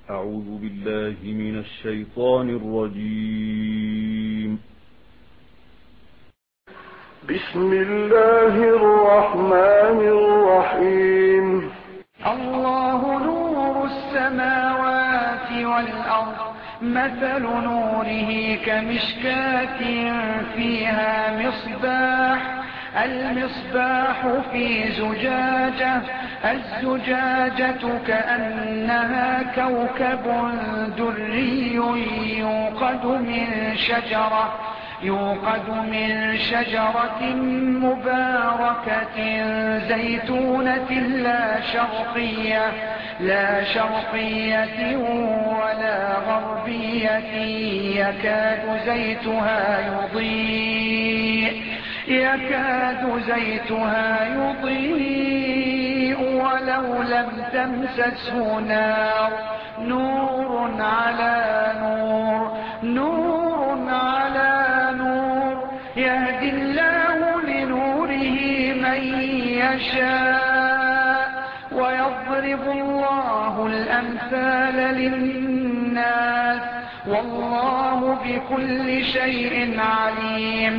أعوذ بالله من الشيطان الرجيم. بسم الله الرحمن الرحيم. الله نور السماوات والأرض، مثل نوره كمشكاة فيها مصباح، المصباح في زجاجة، الزجاجة كأنها كوكب دري يوقد من شجرة مباركة زيتونة لا شرقية ولا غربية، يكاد زيتها يضيء ولو لم تمسسه نار، نور على نور، يهدي الله لنوره من يشاء، ويضرب الله الأمثال للناس، والله بكل شيء عليم.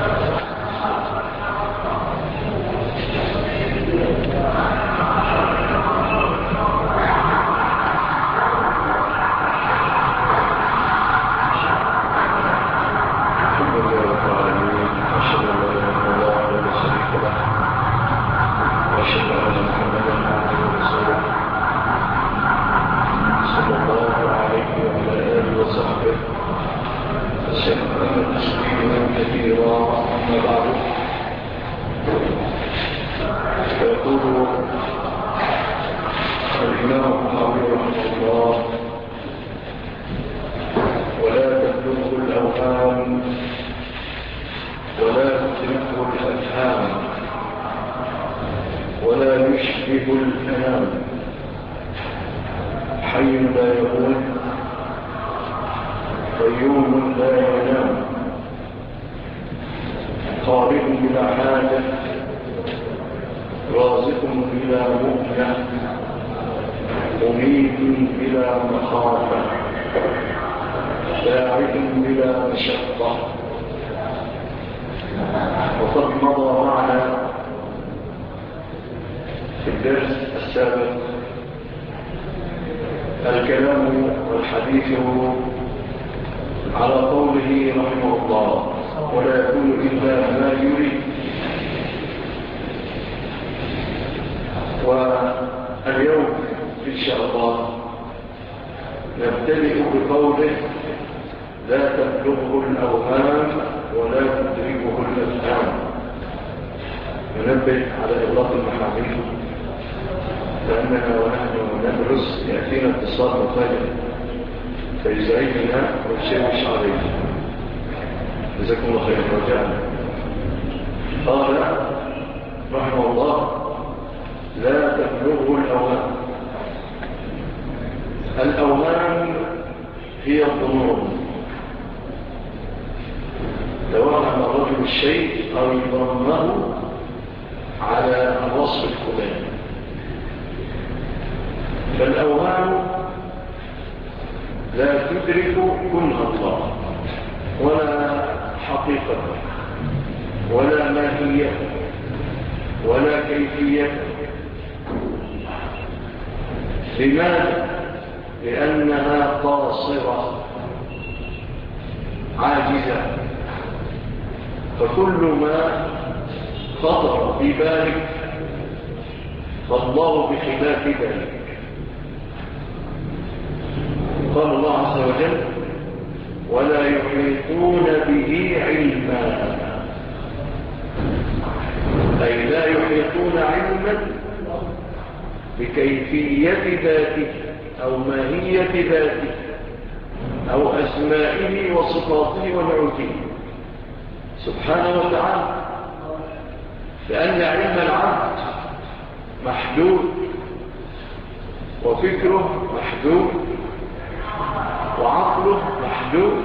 فيقول الإمام الطحاوي رحمه الله: ولا تبلغه الأوهام ولا تدركه الأفهام ولا يشبه الأنام، حي لا يموت قيوم لا ينام، خالق بلا حاجة رازق بلا مؤنة مميت بلا مخافة باعث بلا مشقة. وقد مضى معنا في الدرس السابق الكلام والحديث على قوله رحمه الله: ولا يكون إلا ما يريد. واليوم إن شاء الله نبتدئ بقوله: لا تبلغه الأوهام ولا تدركه الأفهام. ننبه على إغلاق المحامل، لأننا ونحن ندرس يأتينا اتصال مفاجئ فيزعجنا ويشوش علينا. جزاكم الله خير. رجعنا قال رحمه الله: لا تبلغه الأوهام. الأوهام هي الظنون، توهم الرجل الشيء أو يظنه على الوصف الفلاني. فالأوهام لا تدرك كنه الله ولا حقيقته ولا ماهيته ولا كيفيته. لماذا؟ لأنها قاصرة عاجزة، فكل ما خطر ببالك فالله بخلاف ذلك. قال الله عز وجل: ولا يحيطون به علما، أي لا يحيطون علما بكيفية ذاته أو ماهية ذاته أو أسمائه وصفاته ونعوته سبحانه وتعالى، لأن علم العبد محدود وفكره محدود وعقله محدود،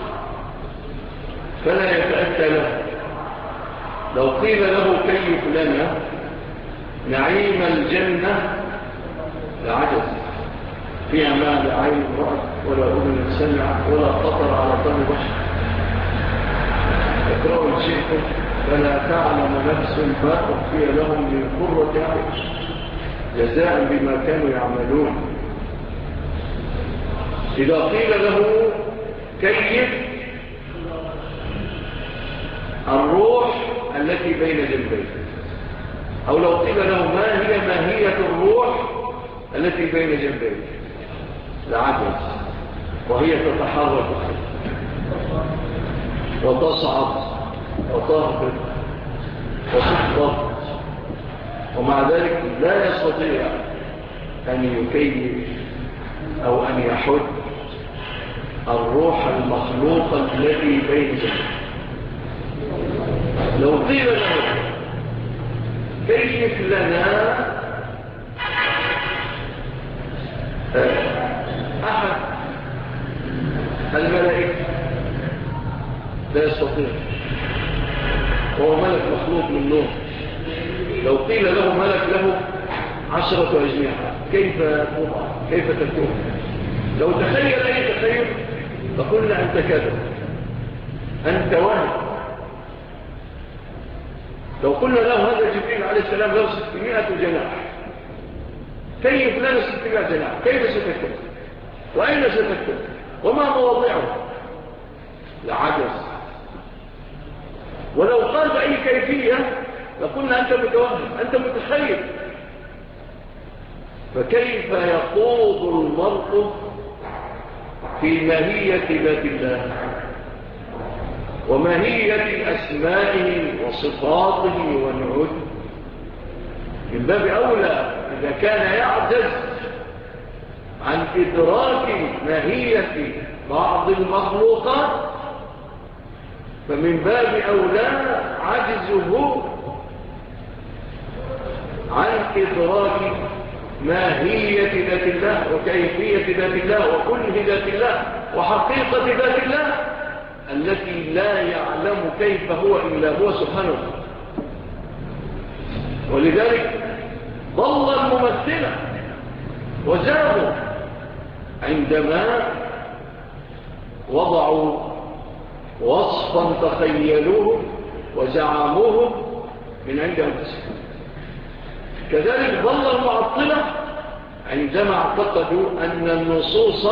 فلا يتأتى له. لو قيل له كيف لنا نعيم الجنة لعجز، فيها ما لا عين رأت ولا أذن سمعت ولا خطر على قلب بشر. اقرأوا إن شئتم فلا تعلم نفس ما أخفي لهم من قرة أعين جزاء بما كانوا يعملون. إذا قيل له كيف الروح التي بين جنبيه، أو لو قيل له ما هي ماهية الروح التي بين جنبيه لعجز، وهي تتحرك وتصعد وتهبط وتحبط، ومع ذلك لا يستطيع أن يكيف أو أن يحد الروح المخلوقة التي بين جنبيه. لو قيل له كيف لنا أحد الملائكة، لا يستطيع، وهو ملك مخلوق من نور. لو قيل له ملك له 10 أجنحة كيف تكون؟ لو تخيل أي تخيل فقلنا أنت كذب، أنت وهم. لو قلنا له هذا جبريل عليه السلام له 600 جناح، كيف لنا 600 جناح؟ كيف ستكون؟ وأين ستكون؟ وما مواضعه؟ لعجز. ولو قال بأي كيفية لقلنا أنت متوهم، أنت متخيل. فكيف يخوض المرء في ماهية ذات الله وماهية أسمائه وصفاته ونعوته؟ من باب أولى إذا كان يعجز عن إدراك ماهية بعض المخلوقات، فمن باب أولى عجزه عن إدراك ماهية ذات الله وكيفية ذات الله وكله ذات الله وحقيقة ذات الله التي لا يعلم كيف هو إلا هو سبحانه. ولذلك ضل الممثلة وزادوا عندما وضعوا وصفا تخيلوه وزعموه من عند أنفسهم. كذلك ضل المعطلة عندما اعتقدوا أن النصوص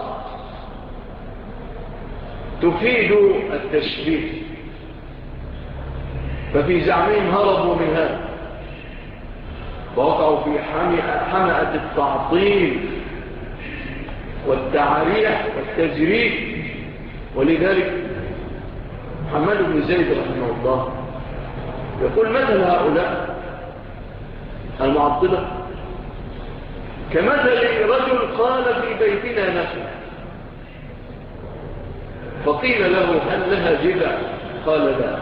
تفيد التشبيه، ففي زعمهم هربوا من هذا ووقعوا في حمأة التعطيل والتعريح والتجريح. ولذلك محمد بن زيد رحمه الله يقول مثل هؤلاء المعطلة كمثل رجل قال في بيتنا نخل، فقيل له هل لها جذع؟ قال لا.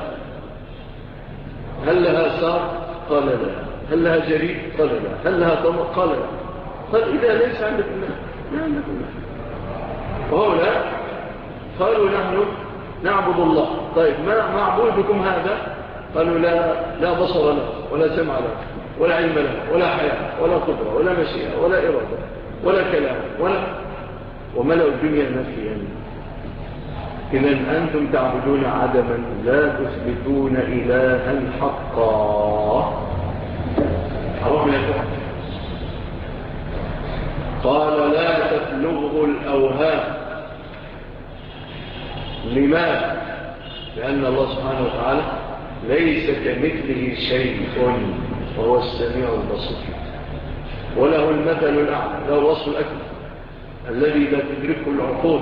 هل لها ساق؟ قال لا. هل لها جريد؟ قال لا. هل لها طمر؟ قال لا. قال إذا ليس عندك الله لا عندك الله. وهؤلاء قالوا نحن نعبد الله. طيب ما معبودكم هذا؟ قالوا لا بصر له ولا سمع له ولا علم له ولا حياة ولا قدرة ولا مشيئة ولا إرادة ولا كلام وملأوا الدنيا نفيا. إذن أنتم تعبدون عدما لا تثبتون إلها حقا. حرام لكم. قال لا تبلغه الأوهام. لماذا؟ لأن الله سبحانه وتعالى ليس كمثله شيء وهو السميع البصير، وله المثل الأعلى، له الوصف الأكبر الذي لا تدركه العقول.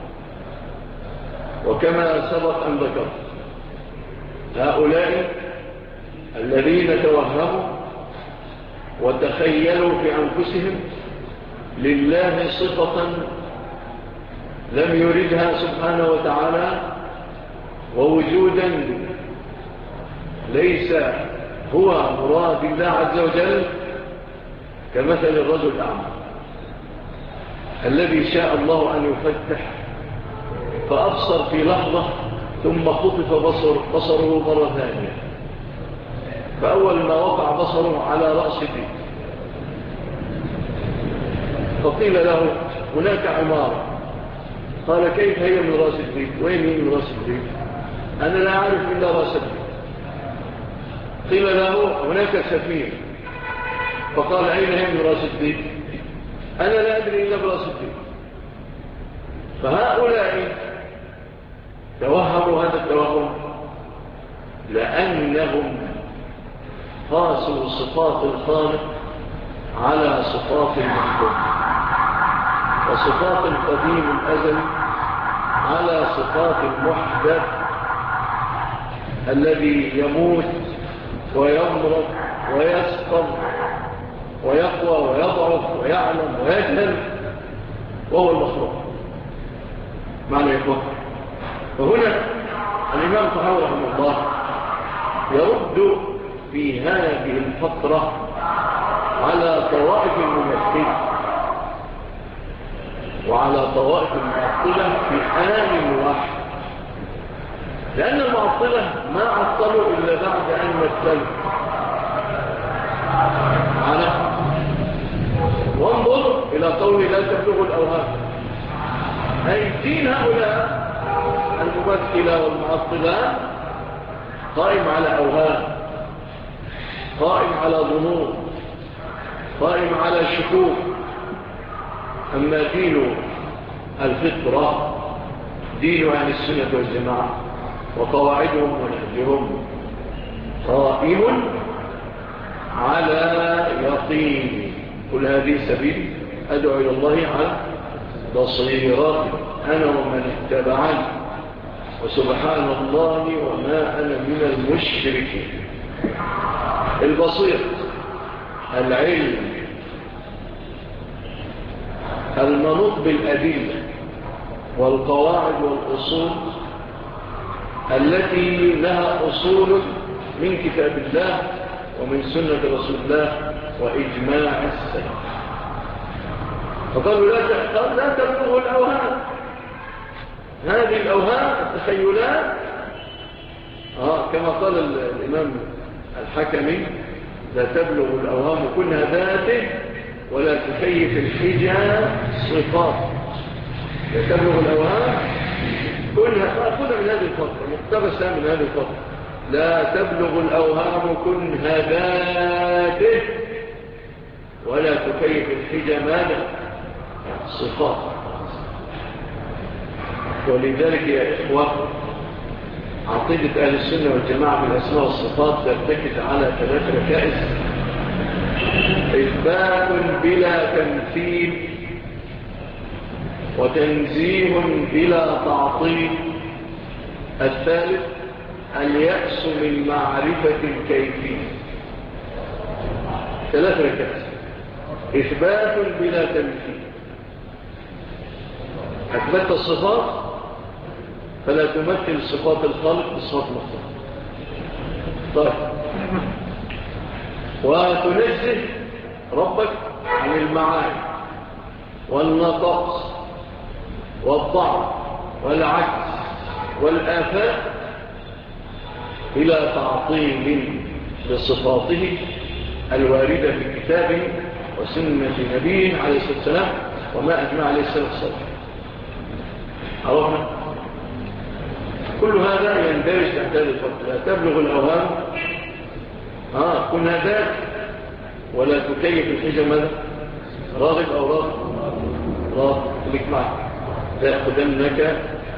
وكما سبق أن ذكرت هؤلاء الذين توهموا وتخيلوا في أنفسهم لله صفة لم يردها سبحانه وتعالى ووجودا ليس هو مراد الله عز وجل، كمثل الرجل الأعمى الذي شاء الله أن يفتح فأبصر في لحظة ثم خطف بصره مرة ثانية، فأول ما وقع بصره على رأسه فقيل له هناك عمارة. قال كيف هي من رأس البيت؟ وين هي من رأس البيت؟ أنا لا أعرف إلا رأس البيت. قيل له هناك سفينة. فقال أين هي من رأس البيت؟ أنا لا أدري إلا برأس البيت. فهؤلاء توهموا هذا التوهم لأنهم قاسوا صفات الخالق على صفات المحكوم، وصفات القديم الأزلي على صفات المحدث الذي يموت ويمرض ويسقم ويقوى ويضعف ويعلم ويجهل وهو المخلوق. معنى يقول فهنا الإمام طحاوي رحمه الله يرد في هذه الفترة على طوائف الممثلة وعلى طوائف المعطلة في آن واحد، لأن المعطلة ما عطلوا إلا بعد أن مثلوا معنا. وانظر إلى قوله لا تبلغ الأوهام، أي دين هؤلاء الممثلة والمعطلة قائم على أوهام، قائم على ظنون، قائم على شكوك. أما دين الفطرة دين أهل السنة والجماعة وقواعدهم ونهجهم قائم على يقين. كل هذه سبيل أدعو إلى الله على بصيرة أنا ومن اتبعني وسبحان الله وما أنا من المشركين. البصير، العلم المنوط بالأدلة والقواعد والأصول التي لها أصول من كتاب الله ومن سنة رسول الله وإجماع السلف. فقالوا لا تبلغوا الأوهام، هذه الأوهام التخيلات كما قال الإمام الحكمي لا تبلغ الأوهام كلها ذاته ولا تكيف الحجة صفات. لا تبلغ الأوهام كلها من هذه الفترة، مقتبسة من هذه الفترة. لا تبلغ الأوهام كلها ذاته ولا تكيف الحجة ماذا؟ صفات. ولذلك يا إخوة عقيدة أهل السنة والجماعة بالأسماء والصفات ترتكز على 3 ركائز: إثبات بلا تمثيل، وتنزيه بلا تعطيل، الثالث اليأس من معرفة الكيفية. 3 ركائز: إثبات بلا تمثيل، أثبت الصفات فلا تمثل صفات الخلق بصفات مختلفة. طيب، وتنزه ربك عن المعاني والنقص والضعف والعجز والآفات إلى تعطيل لصفاته الواردة في كتابه وسنة نبيه عليه الصلاة والسلام وما أجمع عليه الصلاة والسلام. عرفنا؟ كل هذا يندرج تحت هذه الفترة. لا تبلغ الأوهام كنا ذات ولا تكيف الحجة ماذا؟ راغب أو راغب لك معك لا يأخذنك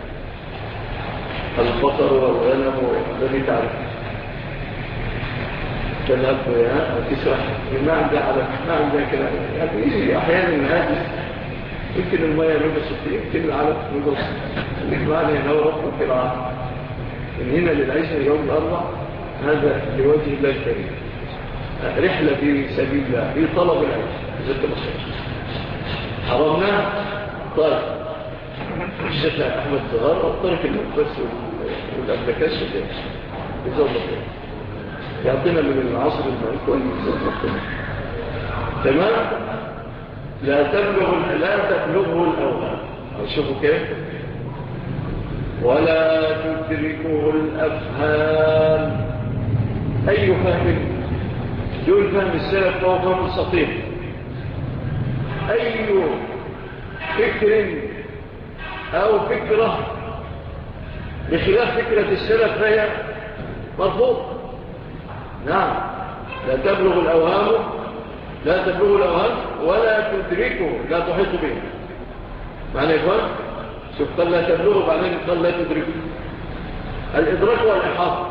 البطر والغنم الذي تعرف تذهب وتسرح ما عندها كلام. يعني يجي أحيانا هذا يمكن المياه نقصت، يمكن العلف نقص، لك معنا ينور ربك في العالم من هنا للعيشة يوم الأربع. هذا لوجه الله الكريم، رحلة في سبيل الله في طلب العيش زدت مصر حرمناه. طيب الشيخ أحمد صغار الطريق المقدس والأبلكاش يزور الله يعطينا من العصر المالك والمسلم. تمام. لا تبلغه الأوهام. شوفوا كيف. ولا تدركه الأفهام. أي فهم دون فهم السلف فهو فهم سطير. أي فكر أو فكرة بخلاف فكرة السلف فهي مرفوض. نعم، لا تبلغ الأوهام ولا تدركه، لا تحيط به. معنى يقول شوف، قال لا تبلغه بعدين قال لا تدركه. الإدراك والإحاطة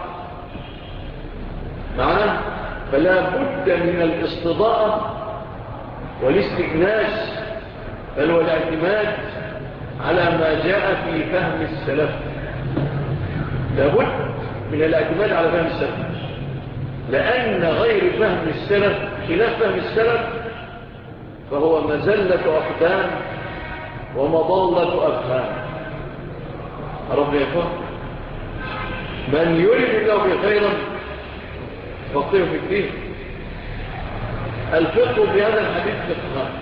معنى، فلا بد من الاستضاءة والاستئناس، بل والاعتماد على ما جاء في فهم السلف. لا بد من الاعتماد على فهم السلف، لأن غير فهم السلف خلاف فهم السلف فهو مزلة أقدام ومضلة أفهام. عرفنا يا إخوان؟ من يريد الله بخيرا فقهه في الدين. الفقه في هذا الحديث فقهان.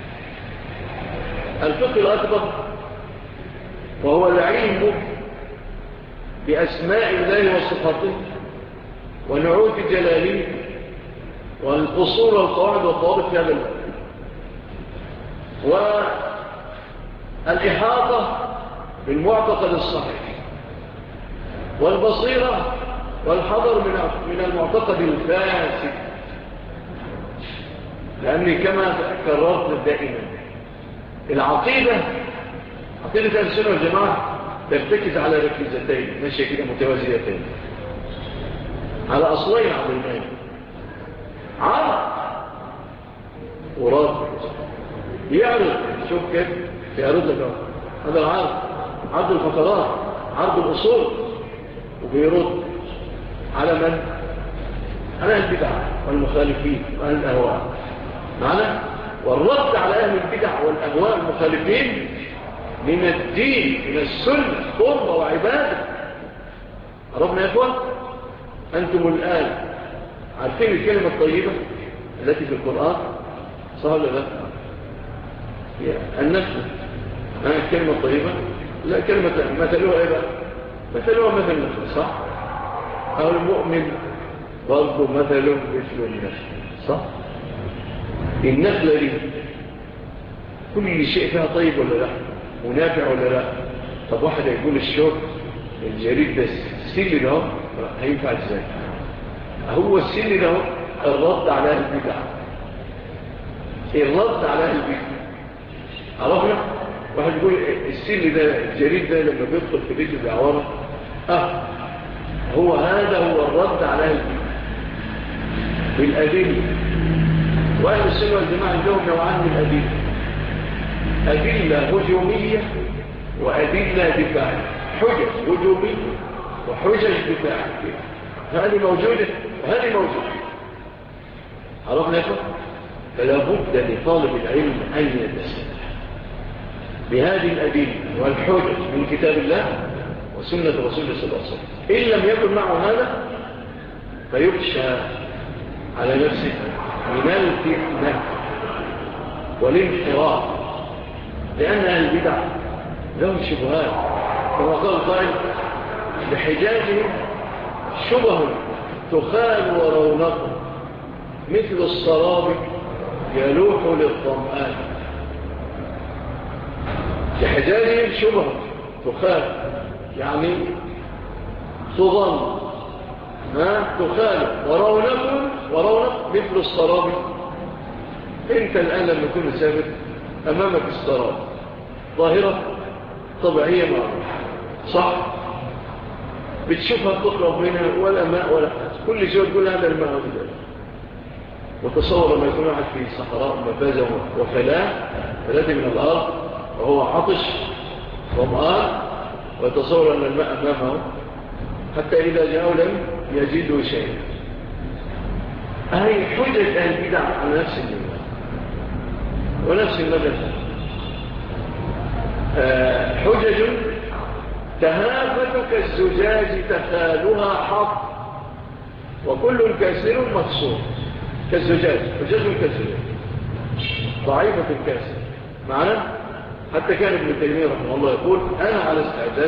الفقه الأكبر وهو العلم بأسماء الله وصفاته ونعوت جلاله والأصول والقواعد والضوابط في هذا الباب، والإحاطة بالمعتقد الصحيح، والبصيرة والحذر من المعتقد الفاسد. لأني كما كررت دائما، العقيدة عقيدة السنة والجماعة ترتكز على ركيزتين ماشية كده متوازيتين، على أصلين عظيمين: عرض ورد. يعرض، شوف كيف يعرض لك هذا العرض، عرض الفقرات، عرض الأصول، وبيرد على من؟ على البدع والمخالفين وأهل الأهواء. معنى والرد على أهل البدع والأهواء المخالفين من الدين، من السنة، قربة وعبادة. عرفنا يا أخوان؟ أنتم الآن عارفين الكلمة الطيبة التي في القرآن، صح ولا لا؟ النفس الكلمة الطيبة، لا كلمة مثلوها إيه بقى؟ مثلوها مثل النفس، صح؟ أو المؤمن برضو مثل النفس، صح؟ النخلة دي كل شيء فيها طيب ولا لا؟ ونافع ولا لا؟ طب واحد يقول الشوك الجريد ده السن ده هينفع ازاي؟ هو السن ده الرد على اهل البدع، الرد على اهل البدع. عرفنا؟ واحد يقول السن ده الجريد ده لما بيدخل في بيت الدعوارة هو هذا هو الرد على اهل البدع بالأدلة. وأهل السنة والجماعة عندهم نوعان من الأدلة: أدلة هجومية وأدلة دفاعية. حجج هجومية وحجج دفاعية، هذه موجودة وهذه موجودة. عرفنا لكم؟ فلا بد لطالب العلم أن يتسلح بهذه الأدلة والحجج من كتاب الله وسنة رسول الله صلى الله عليه وسلم. إن لم يكن معه هذا فيخشى على نفسه من الفتنة والانحراف، لأن أهل البدع لهم شبهات كما قال القائل: بحجاجهم شبه تخال ورونق مثل السراب يلوح للظمآن. بحجاجهم شبه تخال يعني تظن تخال ورونق مثل السراب. انت الآن لما تكون مسافر أمامك السراب، ظاهرة طبيعية معروفة، صح؟ بتشوفها تطلب منها ولا ماء ولا حاجة، كل شيء تقول هذا الماء وذلك. وتصور لما يكون واحد في صحراء مفازة فلاتي من الأرض وهو عطش ظمآن، ويتصور أن الماء أمامه حتى إذا جاءوا لم يجدوا شيئا. هذه حجة أهل البدع على نفس المدى ونفس المدى. حجج تهافت كالزجاج تخالها حق وكل كاسر مكسور. كالزجاج، حجج كالزجاج ضعيفة الكاسر. معنا حتى كان ابن تيمية رحمه الله يقول: أنا على استعداد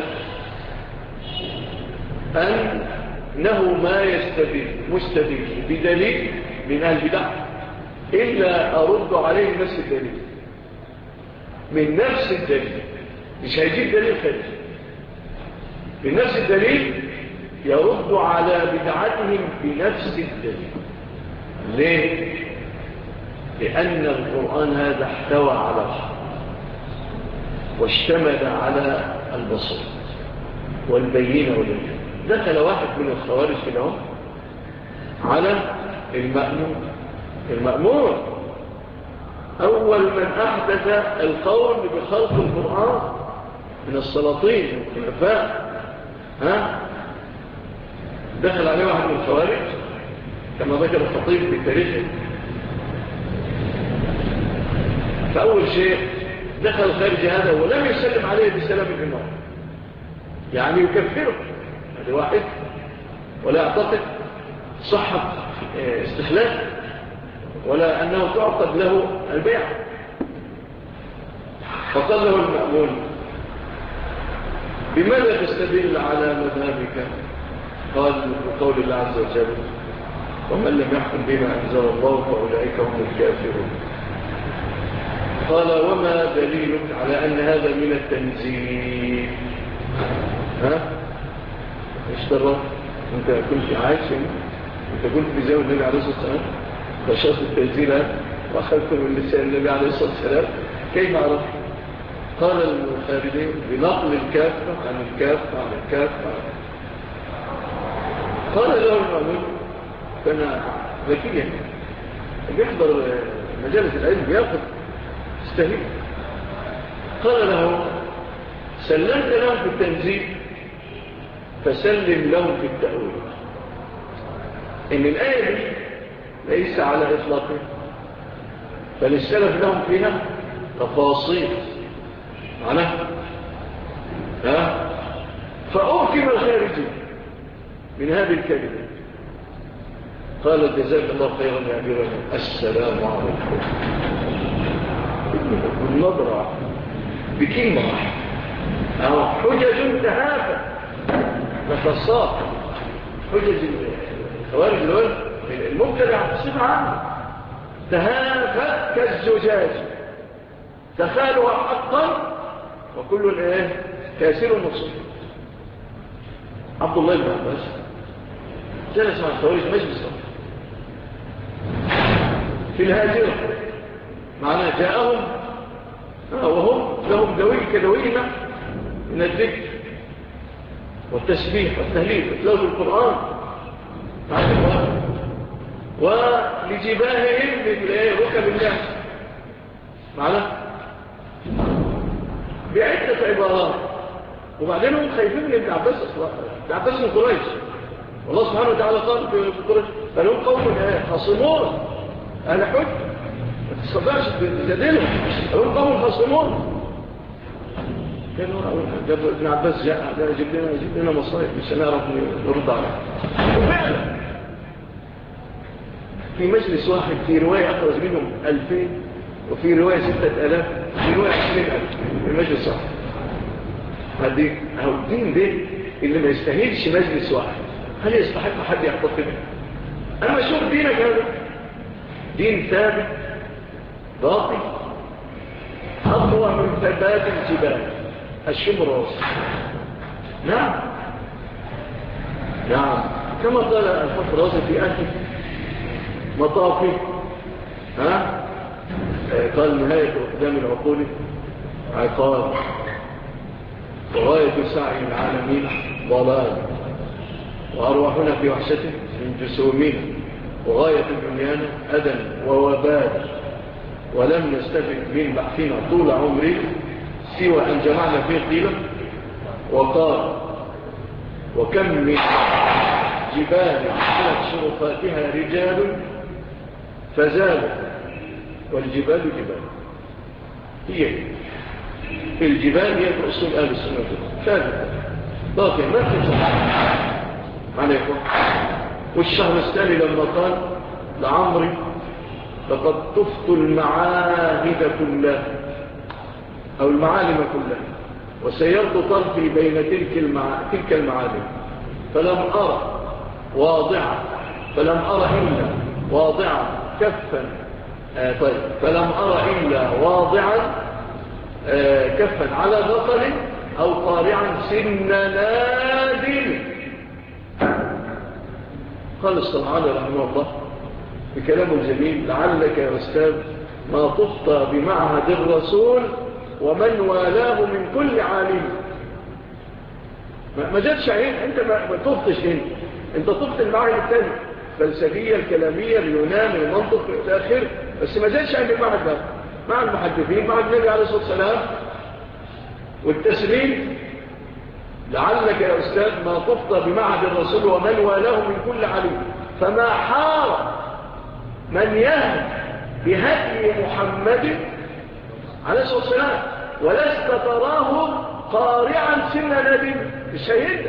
أنه ما مستدل بدليل من أهل البدع إلا أرد عليه نفس الدليل. من نفس الدليل، مش هيجيب دليل خارجي، من نفس الدليل يرد على بدعتهم بنفس الدليل. ليه؟ لأن القرآن هذا احتوى على الحق واشتمل على البصر والبينة والبينة. دخل واحد من الخوارج كده على المأمون أول من أحدث القول بخلق القرآن من السلاطين والخلفاء. دخل عليه واحد من الخوارج كما ذكر الخطيب في تاريخه. فأول شيء دخل الخارج هذا ولم يسلم عليه بسلام الإمام، يعني يكفره، هذا واحد ولا يعتقد صحة استخلاف ولا أنه تعقد له البيع. فقال له المأمون: بماذا تستدل على مذهبك؟ قال: بقول الله عز وجل: ومن لم يحكم بما أنزل الله فأولئك هم الكافرون. قال: وما دليلك على أن هذا من التنزيل؟ اشترى أنت كنت عايش، أنت كنت في زمن النبي عليه الصلاة والسلام بشرت التنزيل وأخذته من لسان النبي عليه الصلاة والسلام، كيف عرفت؟ قال الخارجين: بنقل الكافة عن الكافة عن الكافة. قال له المؤمن: كان ذكيا بيحضر مجالس العلم بياخذ استهيد. قال له: سلمت لهم في التنزيل فسلم لهم في التأويل. إن الآية دي ليس على إطلاقه، فللسلف لهم فيها تفاصيل معناها فأوكم الخارجي من هذه الكلمة. قال: جزاك الله خيرا يا أمير، السلام عليكم. بالنظرة بكلمة أو حجج تهافت نفصات، حجج الخوارج المبتدع بصفة عامة تهافت كالزجاج تخالها حقا وكل كاسر مصير. عبد الله بن عباس جلس مع الخوارج مجلسا في الهاجرة، معناه جاءهم وهم لهم دوي كدوينا من الذكر والتسبيح والتهليل وتلاوة القرآن ولجباههم ركب الناس معناه بعدة عبارات. وبعدين هم خايفين من ابن عباس أصلا، ابن عباس من قريش، والله سبحانه وتعالى قال في قريش: فلهم قوم خاصمون أهل حج ما تستطيعش تجادلهم، فلهم قوم خاصمون. كانوا ابن عباس جاء يجيب لنا مصائب مش هنعرف نرد عليه. وفعلا في مجلس واحد في رواية أخرج منهم 2000 وفي رواية 6000 وفي رواية 20000 في مجلس واحد. هذه هو الدين ده اللي ما يستاهلش مجلس واحد، هل يستحق حد يعتقده؟ أنا أشوف دينك هذا دين ثابت باطل أقوى من ثبات الجبال الشمراس. نعم كما قال الفقراس في آخر مطافي قال: نهاية أقدام العقول عقاب، وغاية سعي العالمين ضلال، وأرواحنا في وحشته من جسومنا، وغاية دنيانا أذى ووبال، ولم نستفد من بحثنا طول عمري سوى أن جمعنا فيه قيلة وقال: وكم من جبال كانت شرفاتها رجال فزالوا، والجبال جبال. هي الجبال هي أصول أهل السنة ثابتة باقية ما تنسى عليكم. والشهر الثاني لما قال لعمري: لقد طفت المعاهد كلها أو المعالم كلها وسيرت طرفي بين تلك المعالم فلم أرى إلا واضعا كفا فلم أرى إلا واضعا كفا على بطل أو قارعا سن نادل. قال الصنعاني رحمه الله بكلامه الجميل: لعلك يا أستاذ ما طفت بمعهد الرسول ومن والاه من كل عالم. ما جاتش عين، انت ما طفتش هنا، انت طفت المعهد الثاني، الفلسفية الكلامية اليونان المنطق الى اخره، بس ما جاتش عين المعهد ده مع المحدثين مع النبي عليه الصلاة والسلام والتسليم. لعلك يا أستاذ ما طفت بمعهد الرسول ومن والاه من كل عالم، فما حار من يهدي بهدي محمد عليه الصلاة والسلام ولست تراه قارعا سن ندم. الشهيد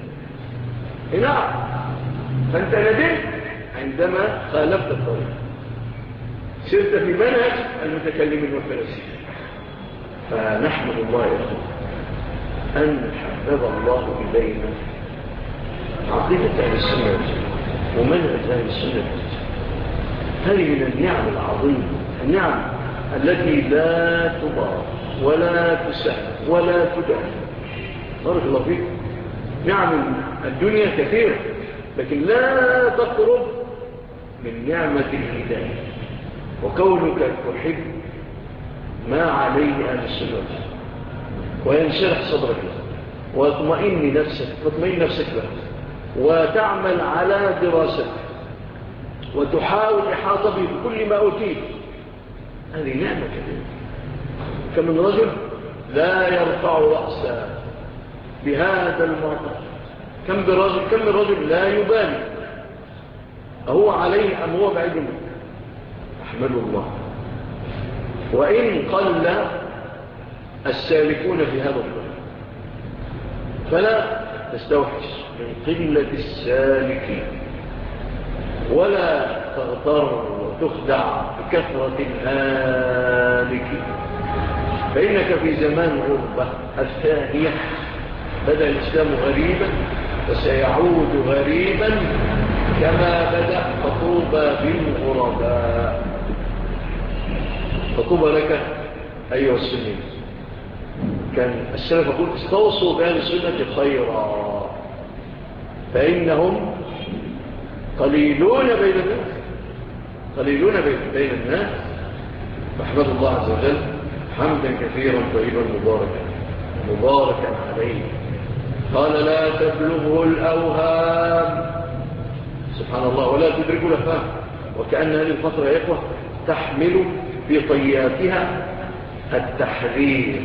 نعم، فأنت ندم عندما خالفت الطريق، سرت في منهج المتكلمين والفلاسفة. فنحمد الله يا أخوة أن حبب الله إلينا عقيدة أهل السنة ومنهج أهل السنة. هذه من النعم العظيمة، النعم التي لا تضار ولا تسهل ولا تدعم. بارك الله فيك. نعم الدنيا كثيرة لكن لا تقرب من نعمة الهداية، وكونك تحب ما عليه أهل السنة وينشرح صدرك وتطمئن نفسك له وتعمل على دراسته وتحاول إحاطة به بكل ما أوتيت، هذه نعمة كبيرة. كم من رجل لا يرفع رأسه بهذا المعطى، كم من رجل لا يبالي أهو عليه أم هو بعيد منه. أحمد الله. وإن قل السالكون في هذا الطريق فلا تستوحش من قلة السالكين ولا تغتر وتخدع بكثرة الهالكين، فإنك في زمان غربة الثانية بدأ الإسلام غريبا وسيعود غريبا كما بدأ، فطوبى بالغرباء. فطوبى لك أيها السنين. كان السلف يقول استوصوا بأهل السنة خيرا فإنهم قليلون بين الناس. فاحمد الله عز وجل حمدا كثيرا طيبا مباركا عليه. قال لا تبلغه الأوهام، سبحان الله، ولا تدركه الأفهام. وكأن هذه الفترة يا إخوة تحمل في طياتها التحذير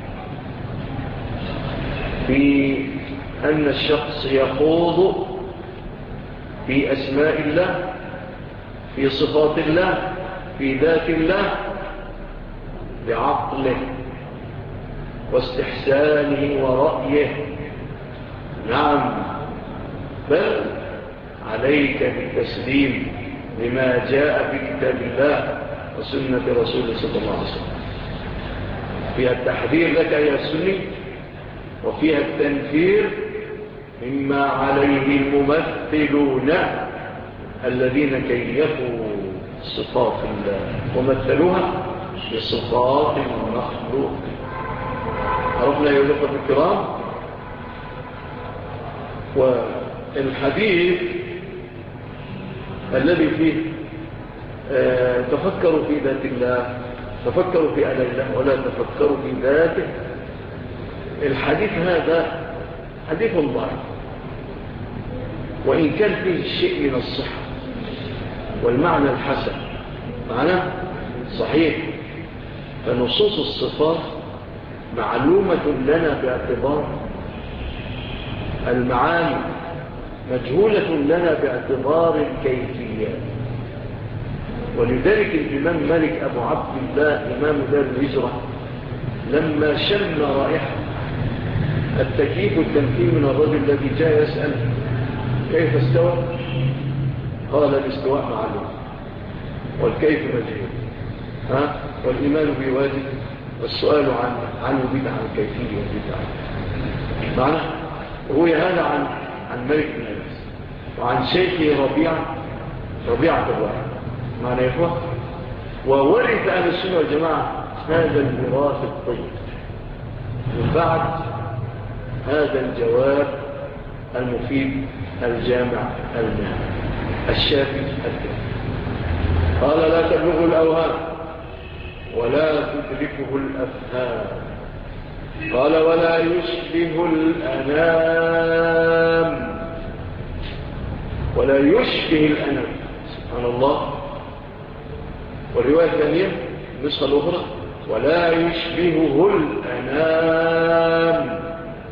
في أن الشخص يخوض في أسماء الله، في صفات الله، في ذات الله بعقله واستحسانه ورأيه. نعم، بل عليك بالتسليم لما جاء في كتاب الله وسنة رسوله صلى الله عليه وسلم. فيها التحذير لك يا السني، وفيها التنفير مما عليه الممثلون الذين كيفوا صفات الله ومثلوها بصفات المخلوق. عرفنا يا أيها الكرام. والحديث الذي فيه تفكروا في ذات الله، تفكروا في آلاء الله ولا تفكروا في ذاته، الحديث هذا حديث ضعيف، وإن كان فيه شيء من الصحة والمعنى الحسن، معنى صحيح. فنصوص الصفات معلومة لنا باعتبار المعاني، مجهولة لنا باعتبار الكيفيات. ولذلك الإمام مالك أبو عبد الله إمام دار الهجرة لما شم رائحة التكييف والتمكين من الرجل الذي جاء يسأل كيف استوى، قال الاستواء معلوم والكيف مجهول، والإيمان بواجب والسؤال عنه بدعة عن كيفية بدعة. معنى هو هذا عن ملك بن أنس وعن شيخه ربيعة الرائع. معنى يا إخوة، وورث أهل السنة والجماعة هذا الميراث الطيب وبعد هذا الجواب المفيد الجامع المانع الشافي الكافي. قال لا تبلغ الأوهام ولا تدركه الأفهام. قال ولا يشبه الأنام ولا يشبه الأنام. سبحان الله. والرواية الثانية النسخة الأخرى ولا يشبهه الأنام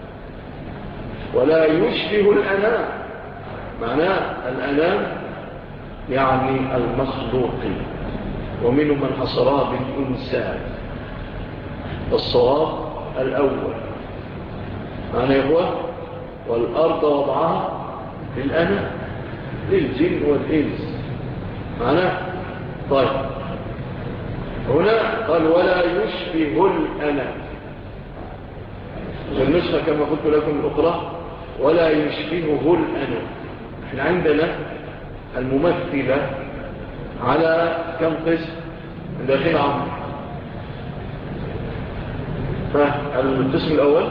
ولا يشبه الأنام. معناه الأنام يعني المخلوقين، ومنهم من حصرها بالإنسان. الصواب الأول معنى يقول والأرض وضعها للأنام للجن والإنس. معنى طيب هنا قال ولا يشبه الأنام. والنسخة كما قلت لكم الأخرى ولا يشبهه الأنام. احنا عندنا الممثلة على كم قسم داخل عمر. فالقسم الأول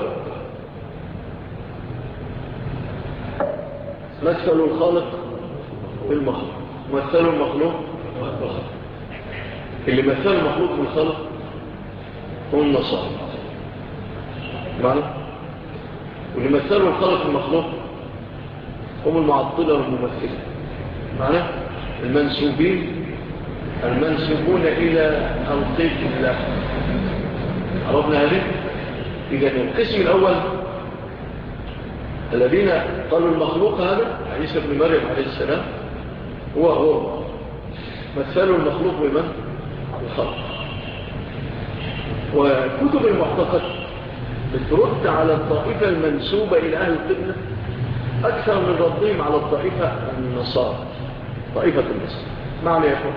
مثل الخالق بالمخلوق، مثل المخلوق بالخالق. اللي مثل المخلوق بالخالق هم النصارى معنى، واللي مثلوا الخالق بالمخلوق هم المعطلة والممثلة معنى، المنسوبون إلى القبلة. عرفنا هذه؟ إذن القسم الأول الذين قالوا المخلوق هذا عيسى بن مريم عليه السلام هو مثلوا المخلوق بمن؟ الخلق. وكتب المعتقد بترد على الطائفة المنسوبة إلى أهل القبلة أكثر من ردهم على الطائفة النصارى، طائفة النصارى. معنى يقول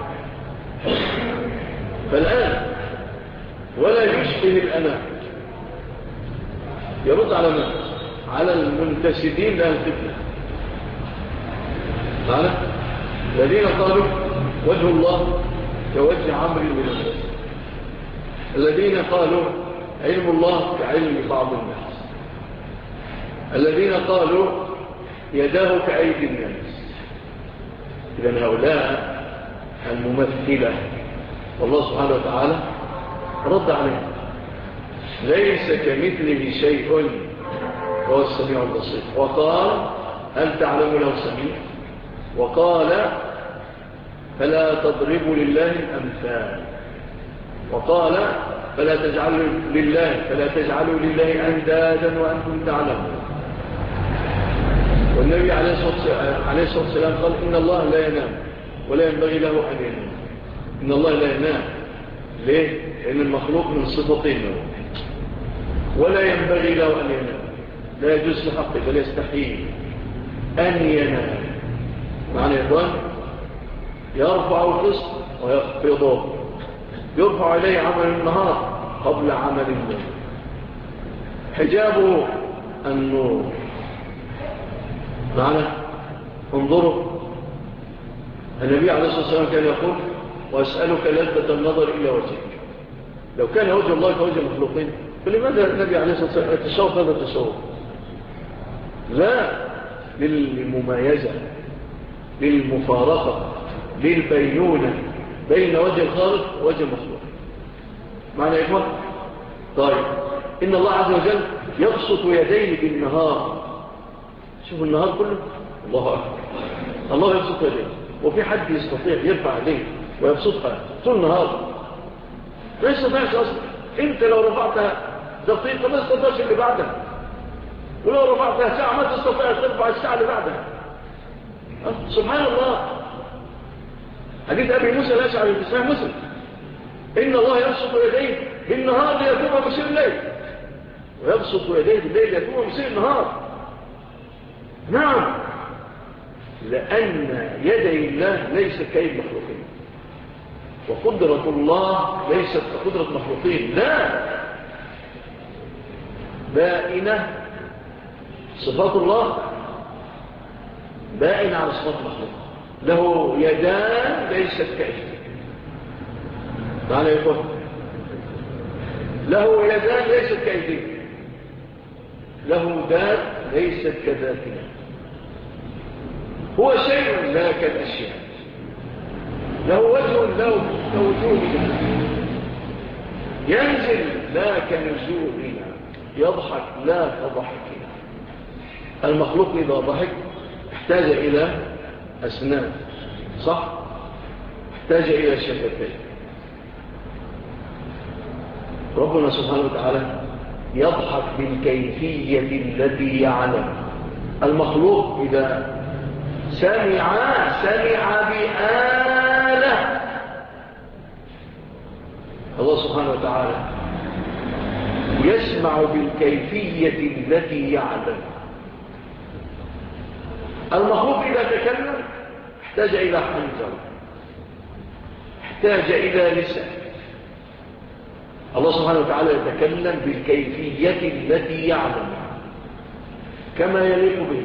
فالآن ولا يشبه الأنام يرد على من؟ على المنتسبين لأهل القبلة معنى الذين قالوا وجه الله كوجه عمرو بن العاص، الذين قالوا علم الله كعلم بعض الناس، الذين قالوا يداه كأيدي الناس. إذن هؤلاء الممثلة والله سبحانه وتعالى رد عليهم ليس كمثله شيء وهو السميع البصير. وقال هل تعلم له سميع؟ وقال فلا تضربوا لله الأمثال. وقال فلا تجعلوا لله أندادا وأنتم تعلمون. والنبي عليه الصلاة والسلام قال إن الله لا ينام ولا ينبغي له أن ينام. إن الله لا ينام. ليه؟ لأن المخلوق من صفتين ولا ينبغي له أن ينام، لا يجوز لحقه بل يستحيل أن ينام. معنى يقول يرفع القسط ويخفضه، يرفع إليه عمل النهار قبل عمل الليل، حجابه النور. معنى انظروا النبي عليه الصلاة والسلام كان يقول وأسألك لذة النظر إلى وجهك. لو كان وجه الله كوجه المخلوقين فلماذا النبي عليه الصلاة والسلام يتشوف هذا التشوف؟ لا، للممايزة، للمفارقة، للبينونة بين وجه الخالق ووجه المخلوق. معنى إخوة؟ طيب إن الله عز وجل يبسط يديه بالنهار. شوف النهار كله الله أكبر، الله يبسط يديه. وفي حد يستطيع يرفع يديه ويبسطها طول النهار؟ ما يستطيعش أصلا. انت لو رفعتها دقيقة ما تستطيعش اللي بعدها، ولو رفعتها ساعة ما تستطيع ترفع الساعة اللي بعدها. سبحان الله. حديث أبي موسى الأشعري في صحيح مسلم إن الله يبسط يديه بالنهار ليتوب مسير الليل، ويبسط يديه بالليل ليتوب مسير النهار. نعم، لأن يدي الله ليست كأيدي المخلوقين، وقدرة الله ليست كقدرة مخلوقين. لا، بائنة. صفات الله بائنة على صفات المخلوق. له يدان ليست كأيدي. معنى يقول له يدان ليست كأيديه، له ذات ليست كذاتنا، هو شيء لا كالأشياء، له وجه لا كوجوهنا، ينزل لا كنزولنا، يضحك لا كضحكنا. المخلوق إذا ضحك احتاج إلى أسنان، صح؟ احتاج إلى شفتين. ربنا سبحانه وتعالى يضحك بالكيفية التي يعلم. المخلوق إذا سمع بآلة، الله سبحانه وتعالى يسمع بالكيفية التي يعلم. المخلوق إذا تكلم احتاج إلى حنجر، احتاج إلى لسان. الله سبحانه وتعالى يتكلم بالكيفية التي يعلم كما يليق به.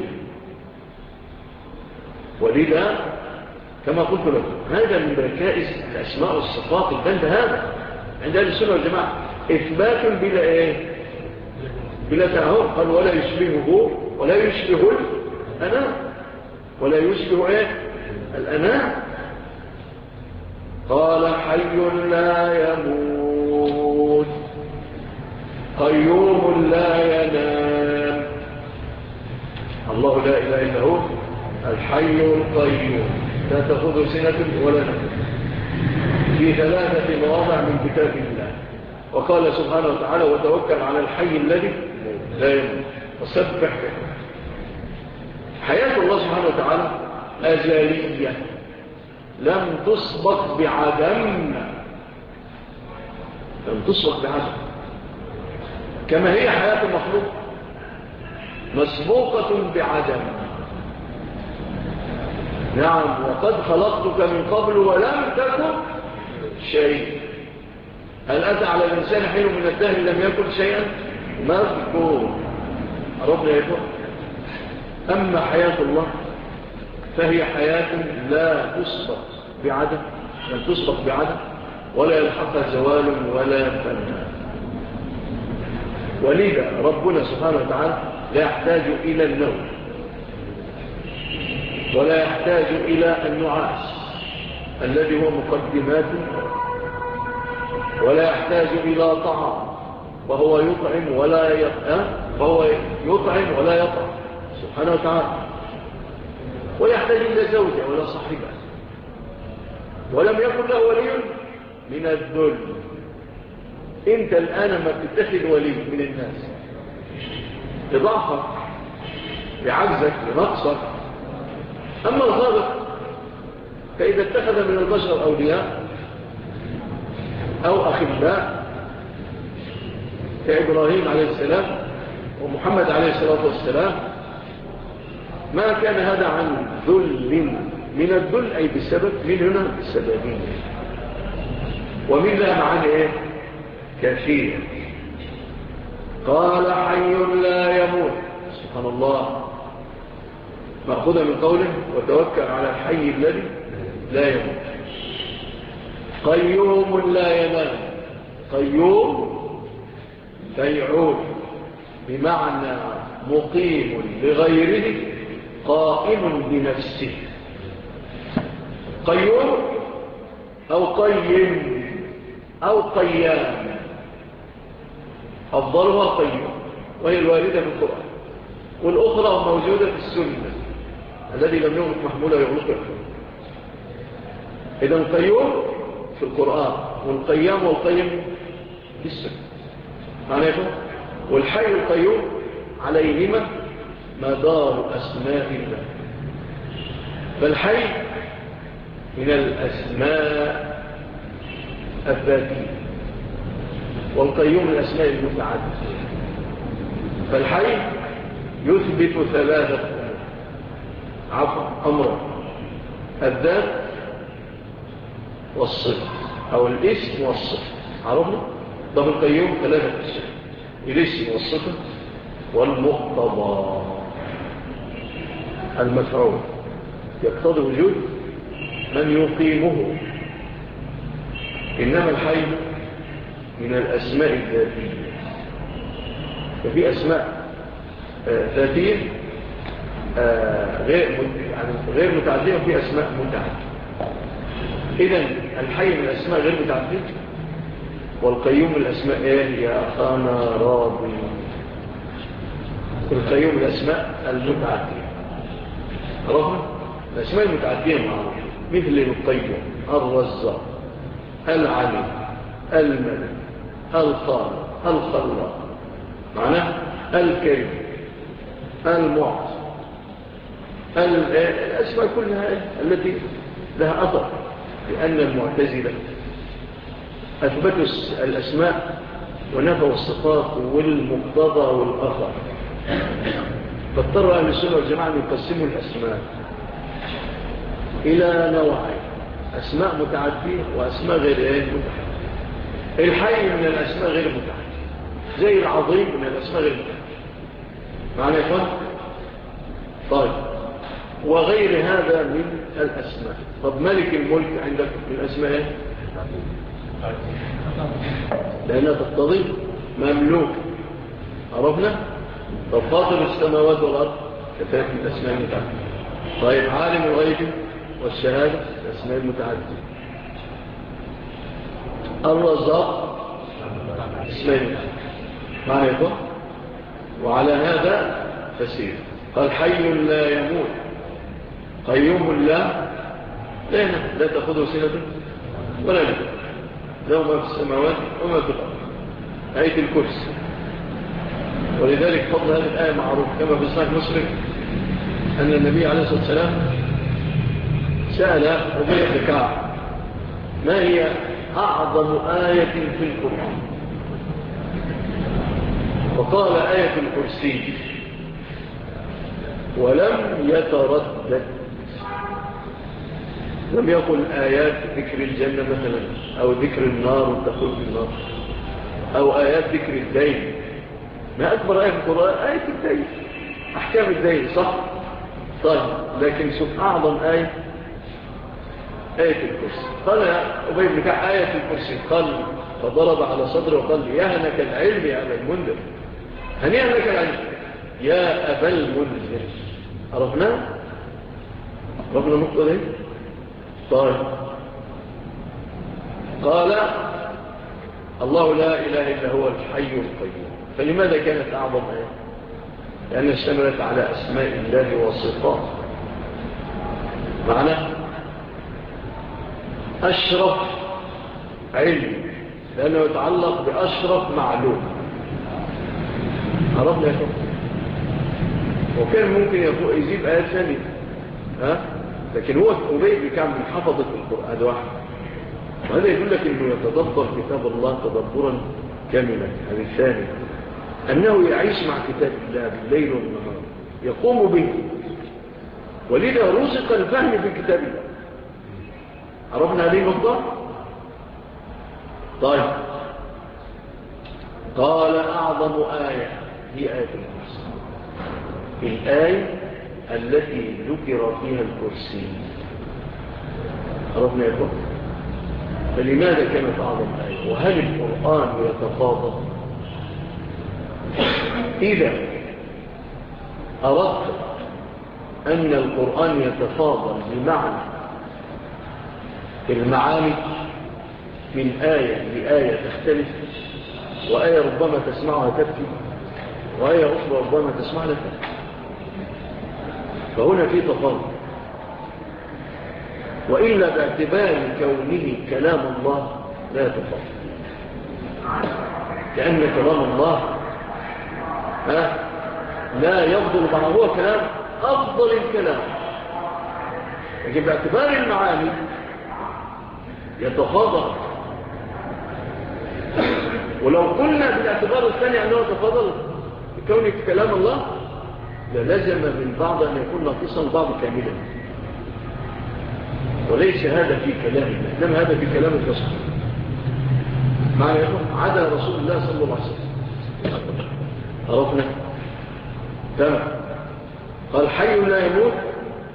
ولذا كما قلت لكم هذا من ركائز الأسماء والصفات البند هذا عند أهل السنة والجماعة إثبات بلا إيه؟ بلا تعهد. قال ولا يشبهه ولا يشبه الأنام، ولا يشبه إيه؟ الأنام. قال حي لا يموت قيوم لا ينام. الله لا إله إلا هو الحي القيوم لا تأخذه سنة ولا نوم، في 3 مواضع من كتاب الله. وقال سبحانه وتعالى وتوكل على الحي الذي لا يموت وسبح به. حياة الله سبحانه وتعالى أزلية لم تسبق بعدم، لم تسبق بعدم، كما هي حياة المخلوق مسبوقة بعدم. نعم وقد خلقتك من قبل ولم تكن شيء. هل أتى على الإنسان حين من الدهر لم يكن شيئا مذكور؟ ربنا يقول أما حياة الله فهي حياة لا تسبق بعدم، لم تسبق بعدم ولا يلحقها زوال ولا فناء. ولذا ربنا سبحانه وتعالى لا يحتاج إلى النوم ولا يحتاج إلى النعاس الذي هو مقدمات، ولا يحتاج إلى طعام وهو يطعم ولا يطعم، فهو يطعم ولا يطعم سبحانه وتعالى، ولا يحتاج إلى زوجة ولا صاحبة، ولم يكن له ولي من الذل. انت الآن ما بتتخذ ولي من الناس لضعفك لعجزك لنقصك. أما الخالق فإذا اتخذ من البشر أولياء أو أخلاء كإبراهيم عليه السلام ومحمد عليه الصلاة والسلام ما كان هذا عن ذل، من الذل أي بسبب، من هنا السببين، ومن لها معاني إيه؟ كثير. قال حي لا يموت، سبحان الله، مأخوذة من قوله وتوكل على الحي الذي لا يموت. قيوم لا ينام، قيوم فيعود بمعنى مقيم لغيره قائم بنفسه. قيوم أو قيم أو قيام، أفضلها قيوم وهي الواردة في القرآن، والأخرى موجودة في السنة الذي لم يغلق محموله يغلقه. إذن قيوم في القرآن والقيام والقيم في السنة معناته، والحي القيوم عليهما مدار أسماء الله. فالحي من الأسماء الذاتية والقيوم من الأسماء المتعددة. فالحي يثبت 3 أمر: الذات والصفة أو الاسم والصفة. عرفنا؟ طب القيوم 3 أشياء: الاسم والصفة والمقتضى. المفعول يقتضي وجود من يقيمه، إنما الحي من الأسماء الذاتية. ففي أسماء ذاتية غير متعدية، وفي أسماء متعدية. إذن الحي من الأسماء غير متعدية، والقيوم من الأسماء يا أخانا راضي. القيوم من الأسماء المتعدية. عرفنا؟ الأسماء المتعدية معروفة، مثل القيوم، الرزاق، العليم، الملك، الخالق، الخلاق، معناه الكريم، المعطي. الأسماء كلها التي لها أثر، لأن المعتزلة أثبتوا الأسماء ونفوا الصفات والمقتضى والأثر، فاضطر أهل السنة والجماعة أن يقسموا الأسماء إلى نوعين: أسماء متعدية وأسماء غير متعدية. الحي من الأسماء غير متعدية، زي العظيم من الأسماء غير متعدية. معنى يفهم؟ طيب، وغير هذا من الأسماء. طب ملك الملك عندك من الأسماء لأنها تقتضي مملوك. عرفنا؟ طب فاطر السماوات والأرض كذلك من الأسماء المتعدية. طيب عالم الغيب والشهادة الأسماء المتعدية. الرزاق اسماء المتعدية. معنى يقول وعلى هذا فسير. قال حي لا يموت، قيوم لا تأخذه سنة ولا نوم، له ما في السماوات وما في الأرض. آية الكرسي. ولذلك فضل هذه الآية معروف كما في صحيح مسلم أن النبي عليه الصلاة والسلام سأل أبي بن كعب ما هي أعظم آية في القرآن؟ فقال آية الكرسي، ولم يتردد. لم يقل آيات ذكر الجنة مثلا، أو ذكر النار والدخول في النار، أو آيات ذكر الدين. ما أكبر آية في القرآن آية الدين، أحكام الدين، صح؟ طيب، لكن أعظم آية الكرسي. قال أبي بن كعب آية الكرسي، قال فضرب على صدره وقال يهنك العلم يا أبا المنذر. هنيهنك العلم يا أبا المنذر. عرفنا النقطة دي؟ طيب، قال الله لا إله إلا هو الحي القيوم. فلماذا كانت أعظم آية؟ لأن اشتملت على أسماء الله وصفاته. معنى أشرف علم، لأنه يتعلق بأشرف معلوم. عرفنا يا كم؟ وكان ممكن يزيد آيات ثانية، لكن هو أبي بن كعب من حفظة القرآن واحد. وهذا يقول لك أنه يتدبر كتاب الله تدبرا كاملا. هذا الثاني أنه يعيش مع كتاب الله بالليل والنهار، يقوم به، ولذا رزق الفهم في كتاب الله. عرفنا هذه النقطة؟ طيب، قال أعظم آية هي آية الكرسي، الآية التي ذكر فيها الكرسي. عرفنا يا أخوة؟ فلماذا كانت أعظم آية؟ وهل القرآن يتفاضل؟ إذا أردت أن القرآن يتفاضل بمعنى المعاني من آية لآية تختلف، وآية ربما تسمعها تبكي، وآية أخرى ربما تسمعها تبكي، فهنا في تفاضل. وإلا باعتبار كونه كلام الله لا تفاضل، لأن كلام الله لا يفضل مع هو كلام أفضل الكلام، لكن باعتبار المعاني يتفاضل. ولو قلنا بالاعتبار الثاني أنه يتفاضل بكونه كلام الله للزم من بعض أن يكون ناقصا بعض كاملا، وليس هذا في كلام الله، إنما هذا في كلام الرسول. معنى يقول عدا رسول الله صلى الله عليه وسلم. عرفنا؟ تمام. قال حي لا يموت،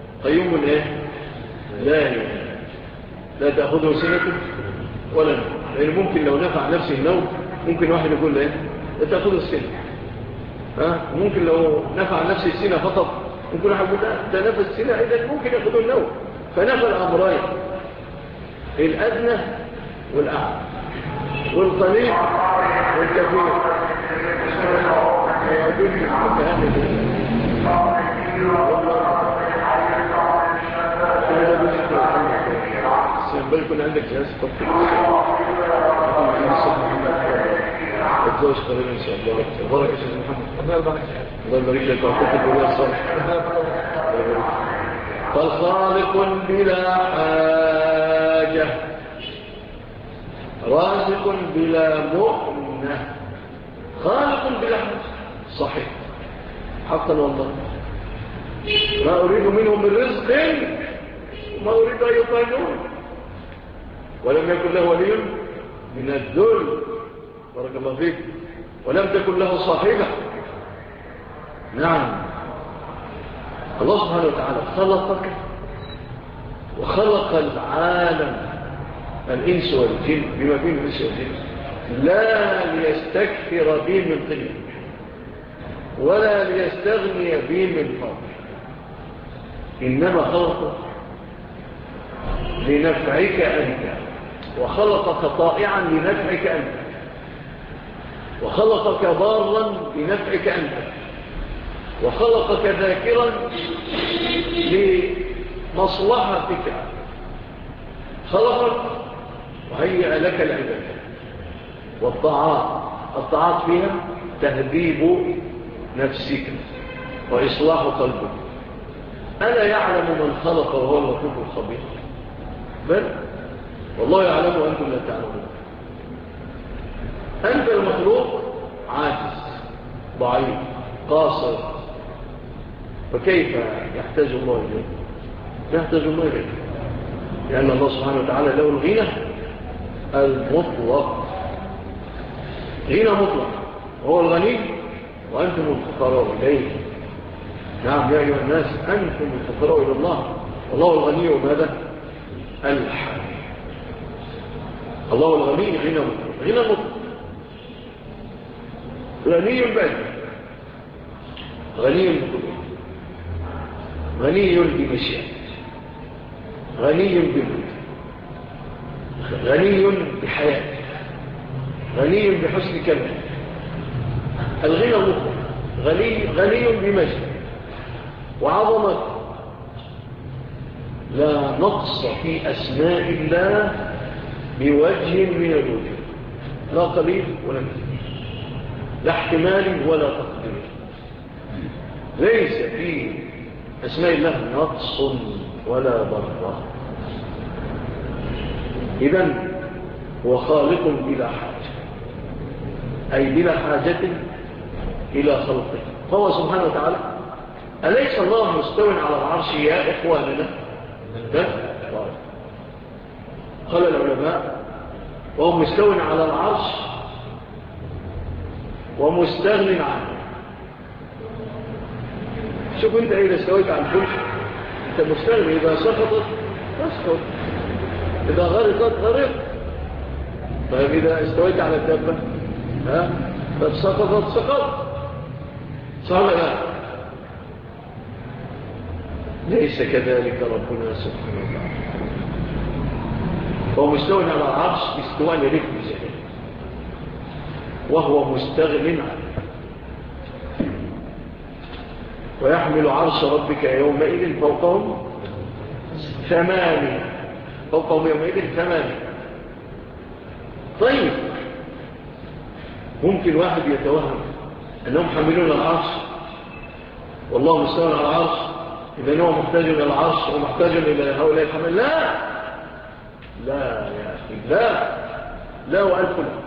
قيوم لا يموت، لا تأخذه سنة ولا نوم. لأن ممكن لو نفع نفسه النوم ممكن واحد يقول له تأخذ السنة، ممكن لو نفع نفسه السنة فقط ممكن واحد يقول ده نفع السنة إذا ممكن يأخذ النوم. فنفى الأمرين، الأدنى والأعلى والقليل والكثير. بالكم عندك جهاز تطبيق الزوج قريبا ان شاء الله. بارك يا شيخ محمد. الله يبارك لك ويعطيك الدنيا الصالحه. فالخالق بلا حاجه رازق بلا مؤنه. خالق بلا حاجه صحيح حقا والله. ما اريد منهم من رزق وما اريد ان يطعمون ولم يكن له ولي من الذل. بارك الله فيك. ولم تكن له صاحبة. نعم الله سبحانه وتعالى خلقك وخلق العالم الإنس والجن بما فيه الإنس والجن لا ليستكثر به من قلة ولا ليستغني به من فضل، إنما خلقك لنفعك أنت، وخلقك طائعا لنفعك أنت، وخلقك ضارا لنفعك أنت، وخلقك ذاكرا لمصلحتك. خلقك وهيئ لك العبادة والطاعات فيها تهذيب نفسك وإصلاح قلبك. ألا يعلم من خلق وهو اللطيف الخبير؟ بل والله يعلم وأنتم لا تعلمون. أنت المخلوق عاجز ضعيف قاصر، فكيف يحتاج الله إليه؟ يحتاج الله إليه لأن الله سبحانه وتعالى له الغنى المطلق، غنى مطلق، هو الغني وأنتم الفقراء إليه. نعم يا أيها الناس أنتم الفقراء إلى الله والله الغني وماذا؟ الحميد. الله الغني غنى مطلق، غنى مطلق، غني بعد، غني بقدرة، غني بمشيئة، غني بموت، غني بحياة، غني بحسن كلمة. الغنى مطلق، غني بمجد وعظمة. لا نقص في أسماء الله بوجه من الوجوه، لا قليل ولا كثير، لا احتمال ولا تقدير. ليس في أسماء الله نقص ولا ضرر. إذن هو خالق بلا حاجة، أي بلا حاجة إلى خلقه. فهو سبحانه وتعالى أليس الله مستوٍ على العرش يا إخواننا؟ قال العلماء وهو مستوٍ على العرش ومستغن عنه. شوف انت إذا استويت على الفلك انت مستغن، إذا سقطت تسقط، إذا غرقت غرقت. طيب إذا استويت على الدابة فسقطت سقط، صح ولا لا؟ ليس كذلك ربنا سبحانه وتعالى. فهو مستوى على العرش استواء يليق بجلاله، وهو مستغن عنه. ويحمل عرش ربك يومئذ فوقهم ثمانية، فوقهم يومئذ ثمانية. طيب ممكن واحد يتوهم أنهم حملون العرش والله مستوى على العرش، إذن هو محتاج إلى العرش ومحتاج إلى هؤلاء الحمل. لا يا أخي، لا وألف لا.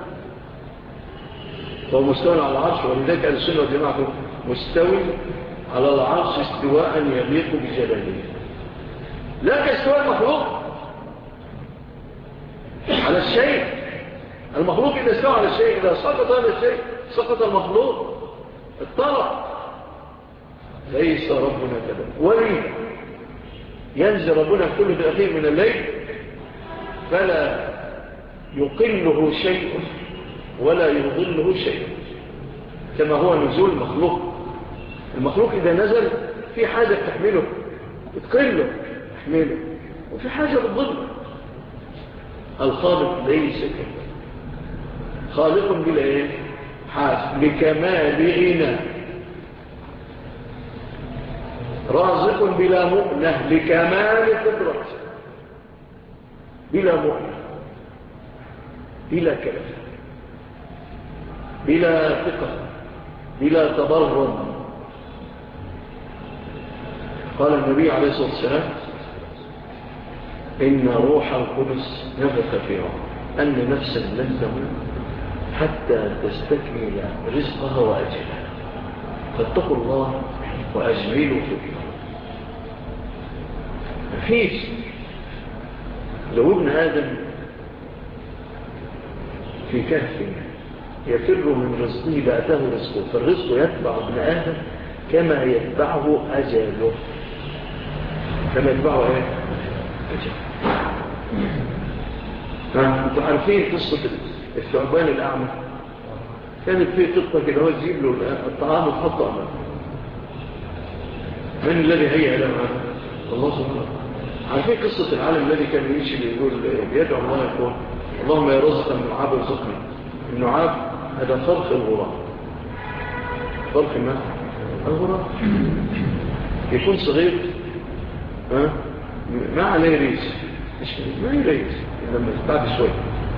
فهو مستوى على العرش، ولذلك السنة والجماعة مستوي على العرش استواء يليق بجلاله، لا كاستواء المخلوق على الشيء. المخلوق إذا استوى على الشيء، إذا سقط هذا الشيء سقط المخلوق، الطرف. ليس ربنا كذا. ولي ينزل ربنا كل في الأخير من الليل فلا يقله شيء ولا يضله شيء، كما هو نزول المخلوق إذا نزل في حاجة تحمله بتقله تحمله، وفي حاجة بتضله. الخالق ليس كذا، خالق بلا ايه؟ حاسب بكمال غنى، رازق بلا مؤنة لكمال قدرة، بلا مؤنة، بلا كلام، بلا ثقة، بلا تبرد. قال النبي عليه الصلاة والسلام إن روح القدس نفخ في روحي أن نفسا لن تموت حتى تستكمل رزقها وأجلها، فاتقوا الله وأجملوا في الإيمان. مفيش لو ابن آدم في كهف يفر من رزقه لأتاه رزقه، فالرزق يتبع ابن آدم كما يتبعه أجله، كما يتبعه ايه؟ أجله. انتوا عارفين قصة الثعبان الأعمى؟ كانت فيه قطة كده، هو تجيب له الطعام وتحطه أمامه. من الذي هيئ له هذا؟ الله سبحانه وتعالى. عارفين قصة العالم الذي كان يمشي يقول يدعو الله يقول اللهم يا رزق النعاب ارزقني. النعاب هذا فرخ الغراب، فرخ ما؟ الغراب يكون صغير ما عليه ريس، ما عليه ريس لما بعد شوي،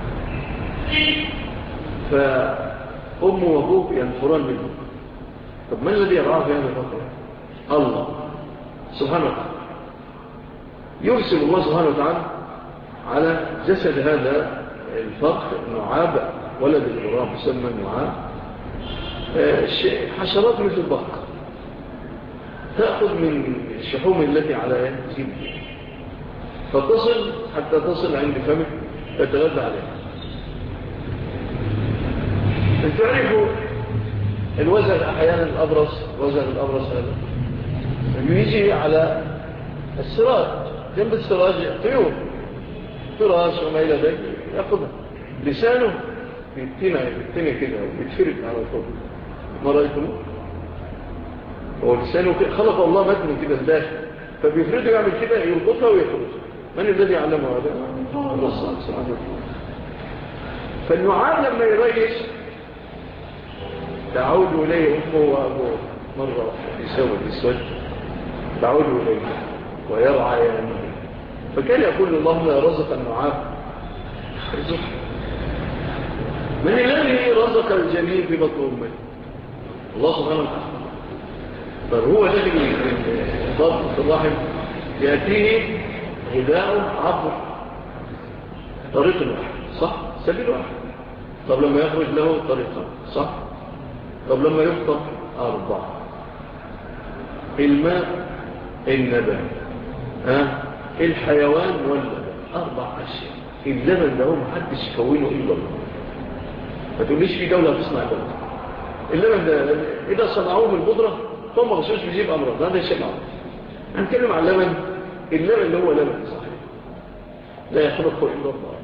فأمه وأبوه ينفران منه. طب ما الذي يرعاه في هذا الفقر؟ الله سبحانه وتعالى. يرسل الله سبحانه وتعالى على جسد هذا الفرخ النعاب، ولد الغراب يسمى النعاب، حشرات مثل البق تأخذ من الشحوم التي على جلده، فتصل حتى تصل عند فمه فتغذى عليها. تعرفوا الوزغ أحيانا الأبرص، وزغ الأبرص هذا يجي على السراج، جنب السراج طيور فراش وما إلى ذلك يأخذها، لسانه بيتنى كده وبيتفرد على الفوق. ما رأيكم؟ هو لسانه خلق الله متنه كده الداخل، فبيفرده يعمل كده يربطها ويخرج. من الذي علمه هذا؟ الله سبحانه وتعالى. فالنعام لما يريش تعود إليه أمه وأبوه مرة يسوي الإسود، تعود إليه ويرعى يمينه، فكان يقول اللهم يا رزق النعام ارزق. من الذي رزق الجميل في بطن أمه؟ الله سبحانه وتعالى. فهو الذي ضابط الرحم يأتيه غذاء عبر طريق واحد، صح؟ سبيل واحد. طب لما يخرج له طريقة، صح؟ طب لما يفطر 4: الماء، النبات، الحيوان واللبن، 4 أشياء. اللبن ده محدش يكونه إلا الله. ما تقوليش في دولة تصنع اللبن ده إذا صنعوه من البودرة ثم غشوش بيجيب أمراض، هذا الشيء معروف. هنتكلم عن اللبن اللي هو لبن صحيح لا يخلقه إلا الله.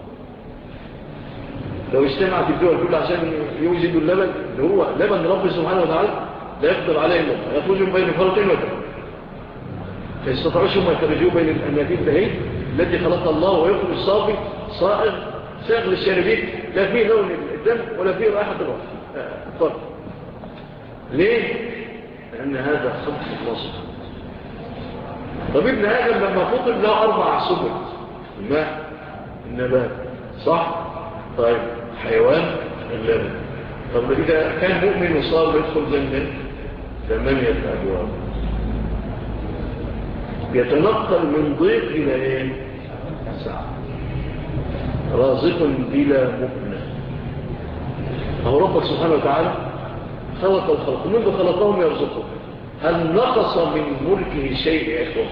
لو اجتمعت الدول كلها عشان يوجدوا اللبن اللي هو لبن رب سبحانه وتعالى لا يقدر عليه إلا الله، يخرج من بين فرط ودم، فيستطيعوش هم يخرجوا بين الأنابيب دهي التي خلقها الله، ويخرج صافي صائغ ساغ للشاربين، لا فيه لون الدم ولا فيه رائحة الفرق. ليه؟ لأن هذا خلق الله سبحانه. طب ابن آدم لما فطر له 4 سبل: الماء، النبات، صح؟ طيب حيوان، اللبن. طب إذا كان مؤمن وصار يدخل جنة 8 أبواب، يتنقل من ضيق إلى إيه؟ سعة، رازق بلا مؤنة. هو ربك سبحانه وتعالى خلق الخلق، منذ خلقهم يرزقهم. هل نقص من ملكه شيء يا إخوة؟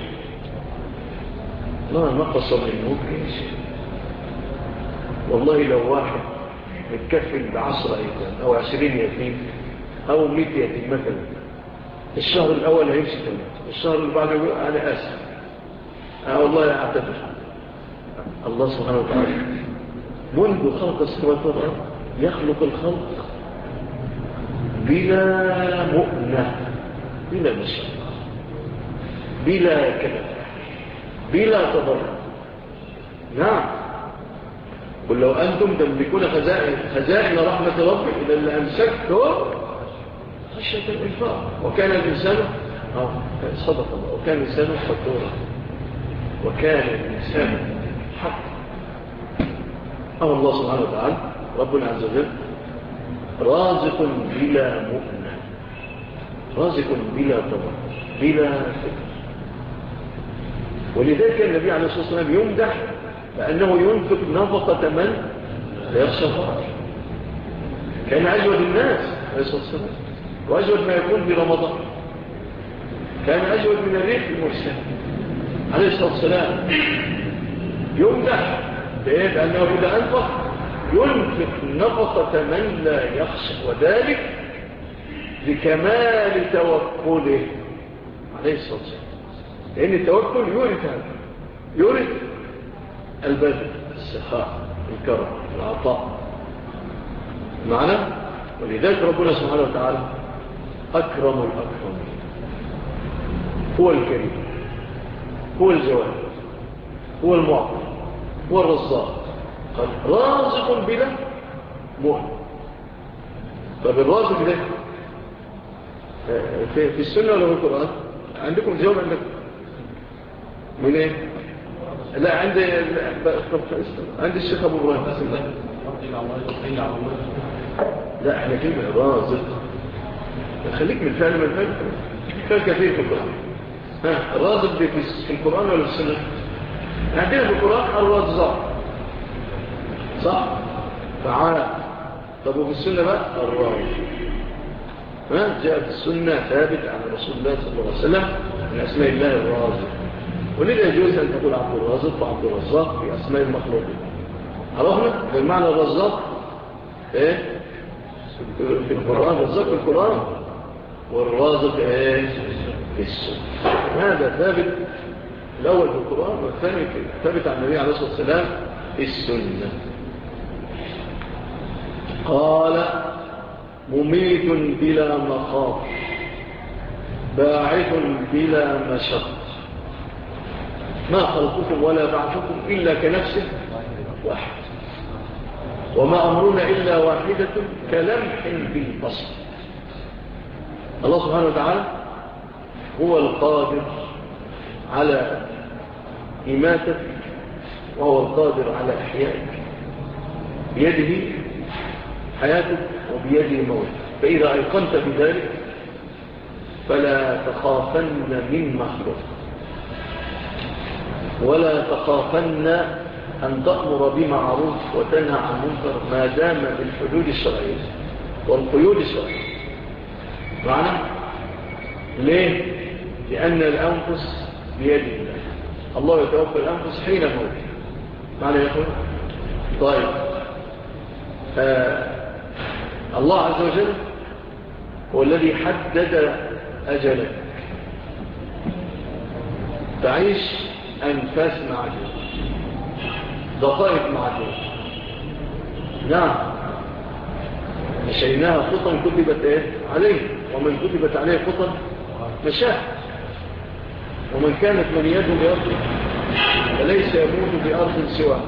لا نقص من ملكه شيء. والله لو واحد متكفل ب10 أيتام أو 20 يتيم أو 100 يتيم مثلا، الشهر الأول هيمشي تمام، الشهر اللي بعده يقول أنا آسف والله أعتذر. الله سبحانه وتعالى منذ خلق السماوات والأرض يخلق الخلق بلا مؤنة، بلا مشقة، بلا كلام، بلا تضرر. نعم. قل لو أنتم تملكون خزائن رحمة ربك إذا لأمسكتم خشية الإنفاق وكان الإنسان صدق الله وكان الإنسان قدورا وكان الإنسان حق. الله سبحانه وتعالى ربنا عز وجل رازق بلا مؤنة، رازق بلا طبع، بلا فكر. ولذلك النبي عليه الصلاة والسلام يمدح لأنه ينفق نفقة من لا يخشى الفقر. كان أجود الناس عليه الصلاة والسلام، وأجود ما يكون في رمضان. كان أجود من الريح المرسل عليه الصلاة والسلام. يمدح بأنه إذا أنفق ينفق نفقة من لا يخشى، وذلك لكمال توكله عليه الصلاة والسلام. لأن التوكل يورث هذا، يورث البذل، السخاء، الكرم، العطاء معنى. ولذلك ربنا سبحانه وتعالى أكرم الأكرمين، هو الكريم، هو الجواد، هو المعطي، هو الرزاق. قال رازق بلا مؤن. طب الرازق ده في السنة ولا في القرآن؟ عندكم الجواب عندكم من ايه؟ لا عندي الشيخ ابو ابراهيم. لا احنا كلمة رازق خليك من الفعل، من الفعل كان كثير في القرآن. الرازق في القرآن ولا في السنة؟ عندنا في القرآن الرزاق صح؟ فعال. طب وفي السنة بقى الرازق. جاء في السنة ثابت عن رسول الله صلى الله عليه وسلم من أسماء الله الرازق. ولذا يجوز أن تقول عبد الرازق وعبد الرزاق في أسماء المخلوقين. عرفنا بالمعنى الرزاق إيه؟ في القرآن، الرزاق في القرآن، والرازق إيه؟ في السنة. هذا ثابت الأول في القرآن، والثاني ثابت عن النبي عليه الصلاة والسلام في السنة. قال مميت بلا مخاف، باعث بلا مشق، ما خلقكم ولا بعثكم إلا كنفس واحد، وما أمرنا إلا واحدة كلمح بالبصر. الله سبحانه وتعالى هو القادر على إماتك، وهو القادر على إحيائك، بيده حياتك وبيده موتك. فإذا أيقنت بذلك فلا تخافن من مخلوق، ولا تخافن أن تأمر بمعروف وتنهى عن منكر ما دام بالحدود الشرعية والقيود الشرعية. معنى ليه؟ لأن الأنفس بيد الله، الله يتوفى الأنفس حين موتها. معنى يقول طيب الله عز وجل هو الذي حدد أجلك، تعيش أنفاس معدودة، دقائق معدودة. نعم مشيناها خطا كتبت ايه عليه، ومن كتبت عليه خطا مشاه، ومن كانت منيته بأرض فليس يموت بأرض سواه،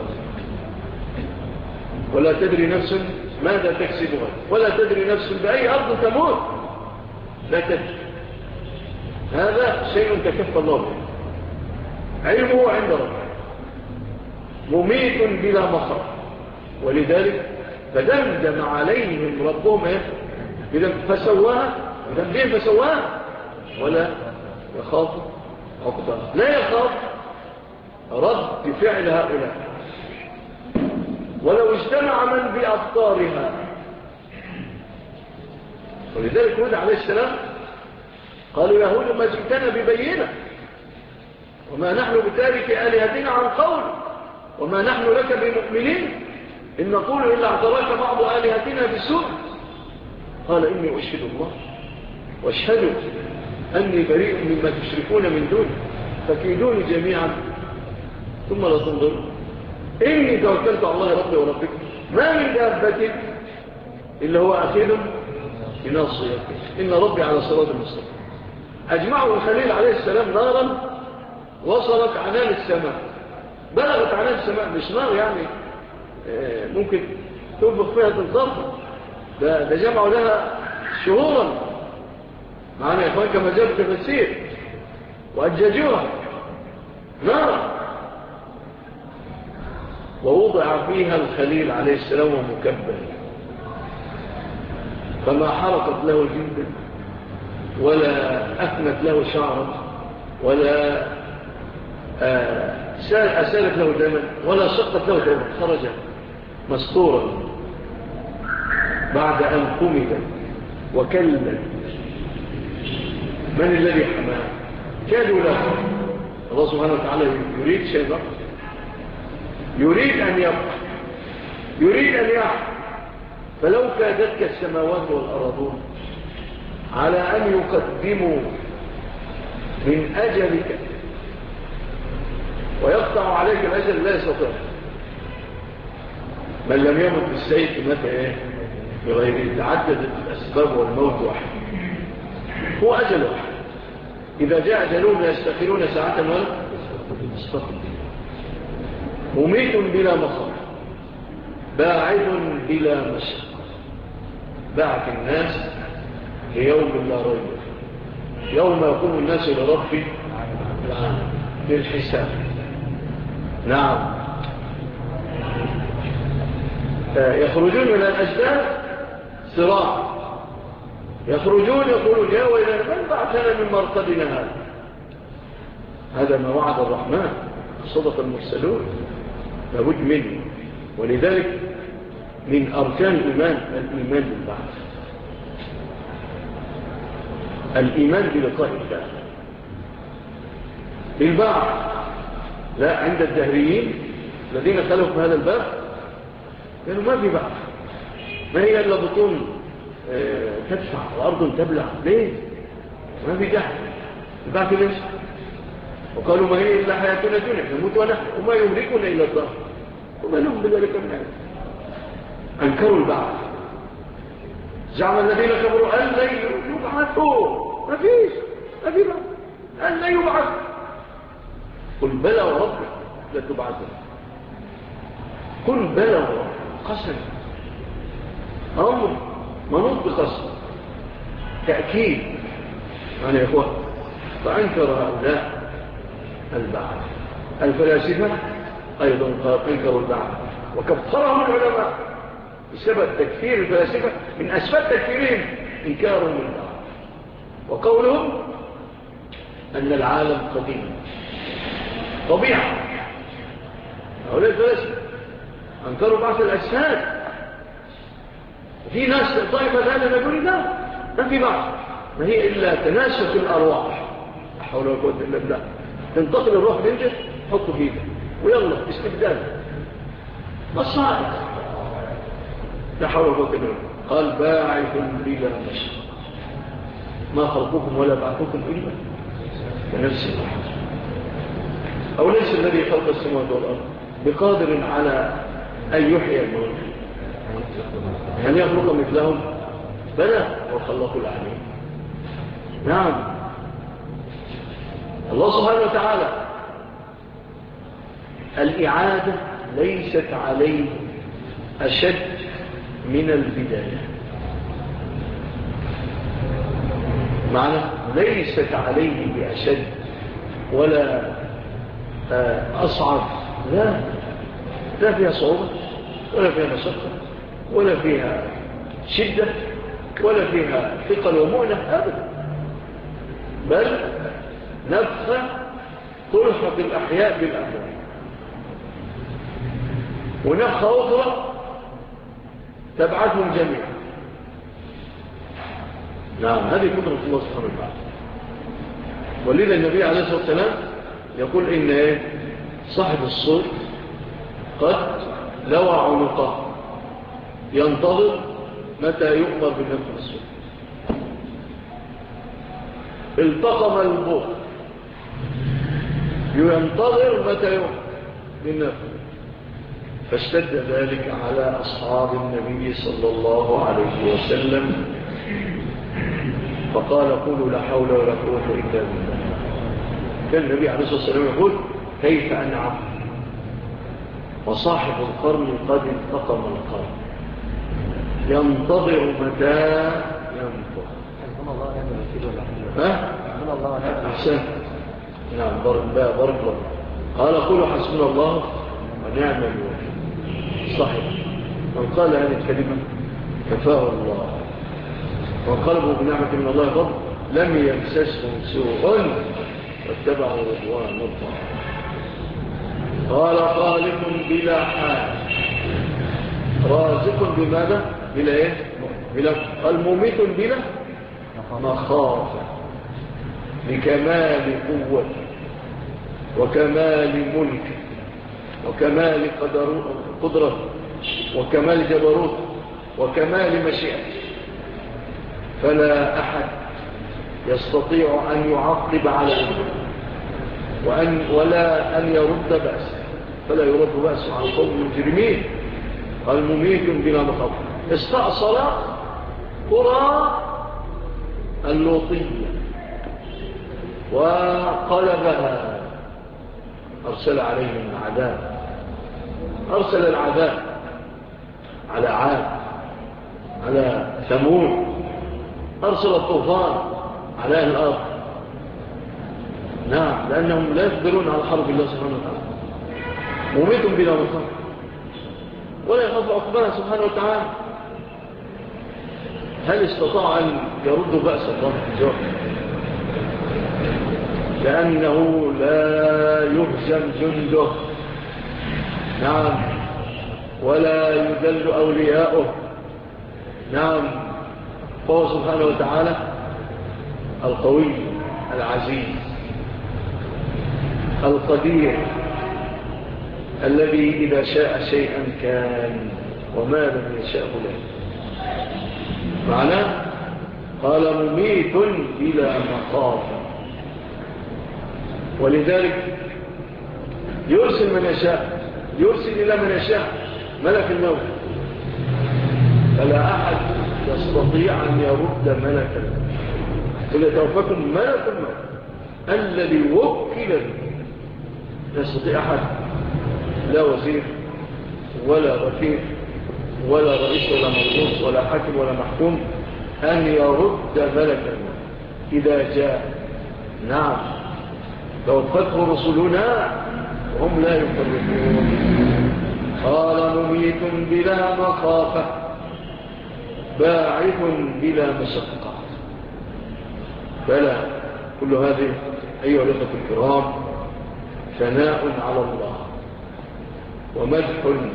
ولا تدري نفس ماذا تكسب غدا، ولا تدري نفس بأي أرض تموت، لا تدري. هذا شيء تكفى الله به، علمه عند ربه، مميت بلا مخاف. ولذلك فدمدم عليهم ربهم فسواها، ذنبهم فسواها، ولا يخاف عقباها، لا يخاف رد فعل هؤلاء ولو اجتمع من بأبطارها. ولذلك هود عليه السلام قالوا يا هود ما جئتنا ببينة، وما نحن بتارك آلهتنا عن قول، وما نحن لك بمؤمنين، إن نقول إلا اعتراك بعض آلهتنا بسوء. قال إني أشهد الله واشهدوا أني بريء مما تشركون من دون، فكيدوني جميعا ثم لا تنظرون. إني توكلت على الله ربي وربكم ما من دابة إلا هو أخير بناصيته إن ربي على صراط المستقيم. أجمعوا الخليل عليه السلام نارا وصلت عنان السماء، بلغت عنان السماء، مش نار يعني ممكن تنفخ فيها تنطفئ، ده جمعوا لها شهورا معنا يا إخوان كما جاء في التفسير، وأججوها نار ووضع فيها الخليل عليه السلام ومكبل، فما حرقت له جلدا ولا أثنت له شعرا ولا أسالت له دما ولا شقت له دما، خرج مستورا بعد أن قمد وكلت. من الذي حماه؟ كادوا له. الله سبحانه وتعالى يريد شيء بقى، يريد أن يبقى، يريد أن يحق. فلو كادتك السماوات والأرضون على أن يقدموا من أجلك ويقطع عليك الأجل لا يستطيع. من لم يمت بالسيف مات إيه؟ بغيره. تعددت الأسباب والموت واحد، هو أجل واحد. إذا جاء أجلون لا يستخرون ساعة ولا يستقبلون. مميت بلا مخاطر، باعث بلا مشقة، بعث الناس ليوم لا ريب، يوم يقوم الناس إلى رب العالمين للحساب. نعم، يخرجون من الأجداد صراع، يخرجون يقولون يا ويلنا من بعثنا من مرقدنا هذا ما وعد الرحمن، صدق المرسلون، لابد منه. ولذلك من أركان الإيمان بالبعث، الإيمان بلقاء الله بالبعث. لا، عند الدهريين الذين خلوا في هذا الباب قالوا ما في بعث، ما هي إلا بطون تدفع وأرض تبلع، ليه؟ ما في جهل، البعث ليش؟ وقالوا ما هي إلا حياتنا الدنيا نموت ونحن وما يملكنا إلا الظهر وما لهم بذلك من علم. أنكروا البعث، زعم الذين كفروا أن لن يبعثوا، ما في بعث، أن لن يبعث. قل بلى وربك لتبعثوا، قل بلى وربك، قسم أمر منوط بقسم تأكيد يعني يا إخوة. فأنكر هؤلاء البعث. الفلاسفة أيضا أنكروا البعث وكفرهم العلماء بسبب تكفير الفلاسفة. من أسباب تكفيرهم إنكارهم البعث وقولهم أن العالم قديم طبيعة. هؤلاء الفلاسفة أنكروا بعث الأجساد. وفي ناس طائفة ثانية يقول لا ما في بعث، ما هي إلا تناسخ الأرواح، لا حول ولا قوة إلا بالله. تنتقل الروح تنجح حطه فيه ويلا استبدال مصائب، لا حول ولا قوة إلا بالله. قال باعث بلا مشقة، ما خلقكم ولا بعثكم إلا كنفس واحد. أو ليس الذي خلق السماوات والأرض بقادر على أن يحيي الموت أن يخلق مثلهم؟ بلى وخلق العليم. نعم، الله سبحانه وتعالى الإعادة ليست عليه أشد من البداية، معنى ليست عليه بأشد ولا أصعب، لا فيها صعوبة ولا فيها مشقة ولا فيها شدة ولا فيها ثقل ومؤنة أبدا، بل نفخة تلحق الأحياء بالأموات، ونفخة أخرى تبعثهم جميعا. نعم، هذه قدرة الله سبحانه وتعالى. ولذا النبي عليه الصلاة والسلام يقول إن صاحب الصوت قد لوى عنقه ينتظر متى يؤمر بالنفخ الصوت، التقم البوق ينتظر متى يؤمر بالنفخ، فاشتد ذلك على أصحاب النبي صلى الله عليه وسلم، فقال قولوا لا حول ولا قوة إلا بالله. كان النبي عليه الصلاة والسلام يقول كيف أنعم وصاحب القرن قد انتقم القرن ينتظر متى ينفق. الله نعم الوكيل ولا حسبنا الله نعم أحسن. نعم بارك الله. قال قولوا حسبنا الله ونعم الوكيل. صحيح. من قال هذه الكلمة كفاه الله وانقلبوا بنعمة من الله فضل لم يمسسهم سوء واتبعوا رضوان الله. قال خالق بلا حال رازق بماذا؟ بلا ايه؟ بلا قال مميت بلا مخافة لكمال قوة وكمال ملك وكمال قدرة وكمال جبروت وكمال مشيئة، فلا أحد يستطيع أن يعقب على ولا أن يرد بأسه، فلا يرد بأسه عن قوم المجرمين. قال مميت بلا مخافة. استأصل قرى اللوطية وقلبها، أرسل عليهم العذاب، أرسل العذاب على عاد، على ثمود، أرسل الطوفان على أهل الأرض. نعم، لأنهم لا يقدرون على حرب الله سبحانه وتعالى. مميت بلا مخافة ولا يخاف عقباها سبحانه وتعالى. هل استطاع أن يرد بأس الله في الجواب؟ لأنه لا يهزم جنده. نعم، ولا يذل أولياؤه. نعم، فهو سبحانه وتعالى القوي العزيز القدير الذي إذا شاء شيئا كان وما لم يشاء له. معناه قال مميت بلا مخافة. ولذلك يرسل من يشاء، يرسل إلى من يشاء ملك الموت، فلا أحد يستطيع أن يرد ملك الموت. فليتوفاكم ملك الموت الذي وكل به. لا يستطيع أحد، لا وزير ولا غفير ولا رئيس ولا مرؤوس ولا حاكم ولا محكوم أن يرد ملك الموت إذا جاء. نعم، توفته رسلنا وهم لا يفرقون. قال مميت بلا مخافة باعث بلا مشقة. فلا كل هذه أيها الأخوة الكرام ثناء على الله ومدح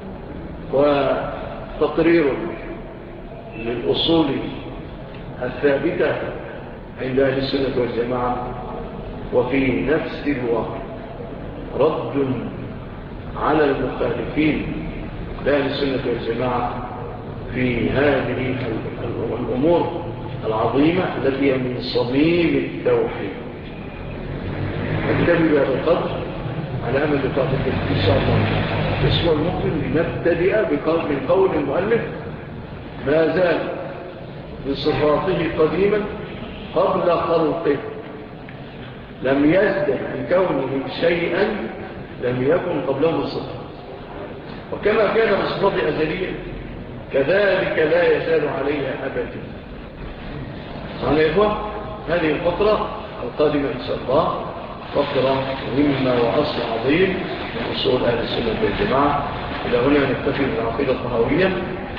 وتقرير للأصول الثابتة عند أهل السنة والجماعة، وفي نفس الوقت رد على المخالفين لأهل السنة والجماعة في هذه الأمور العظيمة التي هي من صميم التوحيد. نكتفي بهذا القدر على أمل لقاء إن شاء الله الأسبوع المقبل لنبتدئ من قول المؤلف ما زال بصفاته قديما قبل خلقه، لم يزدد بكونه شيئا لم يكن قبله صفة، وكما كان بصفاته أزلية كذلك لا يزال عليها أبدا. على إخوة هذه الفترة القادمة إن شاء الله فترة مهمة وأصل عظيم من أصول أهل السنة والجماعة. إلى هنا نكتفي بالعقيدة الطهوية.